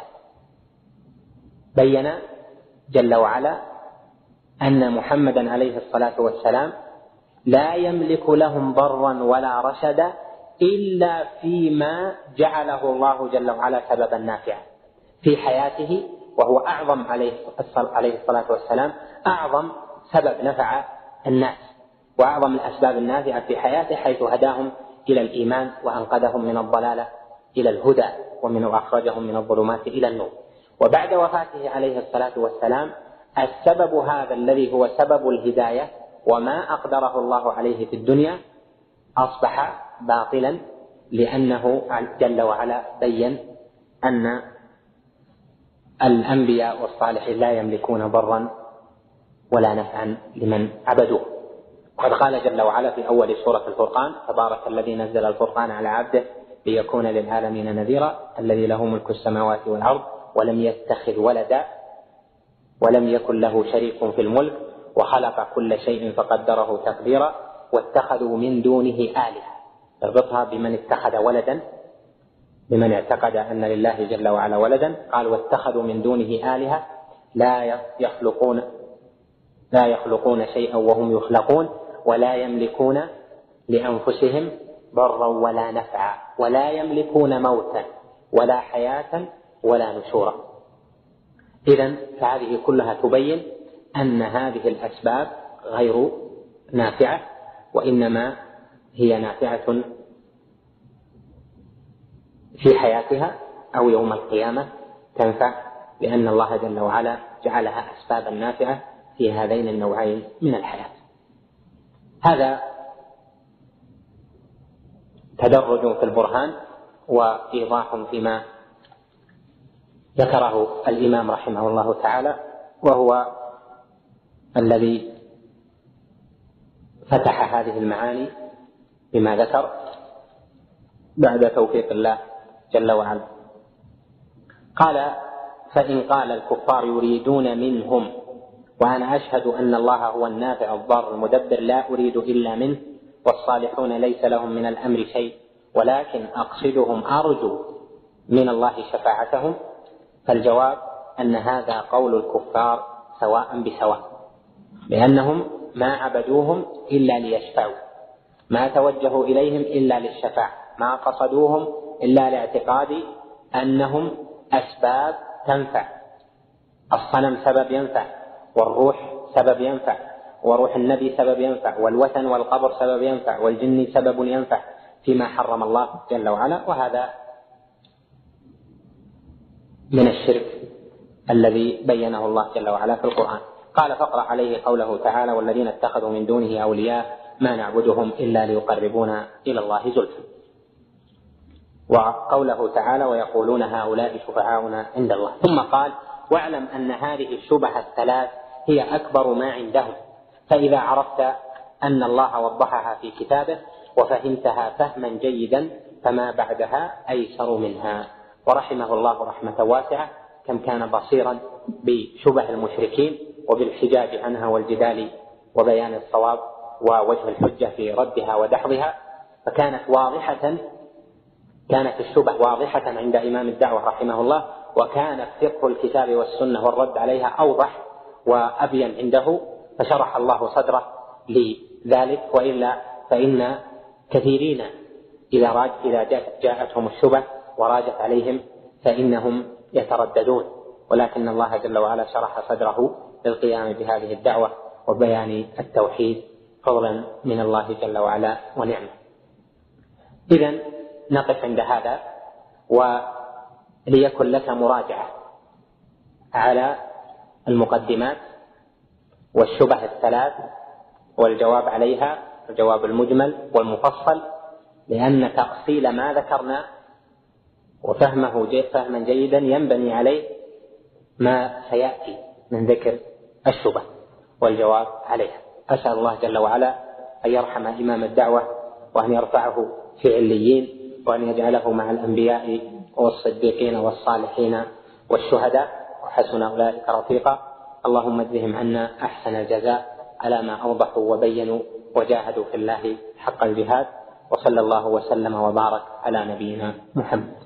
S4: بين جل وعلا أن محمدا عليه الصلاة والسلام لا يملك لهم ضرا ولا رشدا إلا فيما جعله الله جل وعلا سببا نافعا في حياته، وهو أعظم عليه الصلاة والسلام أعظم سبب نفع الناس وأعظم الأسباب النافعة في حياته، حيث هداهم إلى الإيمان وأنقذهم من الضلالة إلى الهدى ومن أخرجهم من الظلمات إلى النور. وبعد وفاته عليه الصلاة والسلام السبب هذا الذي هو سبب الهداية وما أقدره الله عليه في الدنيا أصبح باطلا، لأنه جل وعلا بين أن الأنبياء والصالحين لا يملكون ضرا ولا نفعا لمن عبدوه. وقد قال جل وعلا في أول سورة الفرقان: تبارك الذي نزل الفرقان على عبده ليكون للعالمين نذيرا الذي له ملك السماوات والأرض ولم يتخذ ولدا ولم يكن له شريك في الملك وخلق كل شيء فقدره تقديرا واتخذوا من دونه آلهة. اربطها بمن اتخذ ولدا، بمن اعتقد أن لله جل وعلا ولدا. قال: واتخذوا من دونه آلهة لا يخلقون لا يخلقون شيئا وهم يخلقون ولا يملكون لأنفسهم ضرا ولا نفعا ولا يملكون موتا ولا حياة ولا نشورا. إذن فهذه كلها تبين أن هذه الأسباب غير نافعة، وإنما هي نافعة في حياتها أو يوم القيامة تنفع، لأن الله جل وعلا جعلها أسبابا نافعة في هذين النوعين من الحياة. هذا تدرج في البرهان وإيضاح فيما ذكره الإمام رحمه الله تعالى، وهو الذي فتح هذه المعاني بما ذكر بعد توفيق الله جل وعلا. قال: فإن قال الكفار يريدون منهم وأنا أشهد أن الله هو النافع الضار المدبر لا أريد إلا منه والصالحون ليس لهم من الأمر شيء ولكن أقصدهم أرجو من الله شفاعتهم، فالجواب أن هذا قول الكفار سواء بسواء، لأنهم ما عبدوهم إلا ليشفعوا، ما توجهوا إليهم إلا للشفاعة، ما قصدوهم إلا لاعتقاد أنهم أسباب تنفع. الصنم سبب ينفع، والروح سبب ينفع، وروح النبي سبب ينفع، والوثن والقبر سبب ينفع، والجن سبب ينفع فيما حرم الله جل وعلا، وهذا من الشرك الذي بينه الله جل وعلا في القرآن. قال: فاقرأ عليه قوله تعالى: والذين اتخذوا من دونه أولياء ما نعبدهم إلا ليقربونا إلى الله زلفى. وقوله تعالى: ويقولون هؤلاء شفعاؤنا عند الله. ثم قال: واعلم أن هذه الشبه الثلاث هي أكبر ما عندهم، فإذا عرفت أن الله وضحها في كتابه وفهمتها فهما جيدا فما بعدها أيسر منها. ورحمه الله رحمة واسعة، كم كان بصيرا بشبه المشركين وبالحجاج عنها والجدال وبيان الصواب ووجه الحجة في ردها ودحضها، فكانت واضحة كانت الشبه واضحة عند إمام الدعوة رحمه الله، وكان فقه الكتاب والسنة والرد عليها أوضح وأبين عنده، فشرح الله صدره لذلك. وإلا فإن كثيرين إذا راج إذا جاءتهم الشبه وراجت عليهم فإنهم يترددون، ولكن الله جل وعلا شرح صدره للقيام بهذه الدعوة وبيان التوحيد فضلا من الله جل وعلا ونعمه. إذن نقف عند هذا، وليكن لك مراجعة على المقدمات والشبه الثلاث والجواب عليها، الجواب المجمل والمفصل، لأن تأصيل ما ذكرنا وفهمه فهما جيدا ينبني عليه ما سيأتي من ذكر الشبه والجواب عليها. أسأل الله جل وعلا أن يرحم إمام الدعوة وأن يرفعه في عليين، وأن يجعله مع الأنبياء والصديقين والصالحين والشهداء وحسن أولئك رفيقا. اللهم اجزهم عنا أحسن الجزاء على ما أوضحوا وبينوا وجاهدوا في الله حق الجهاد، وصلى الله وسلم وبارك على نبينا محمد.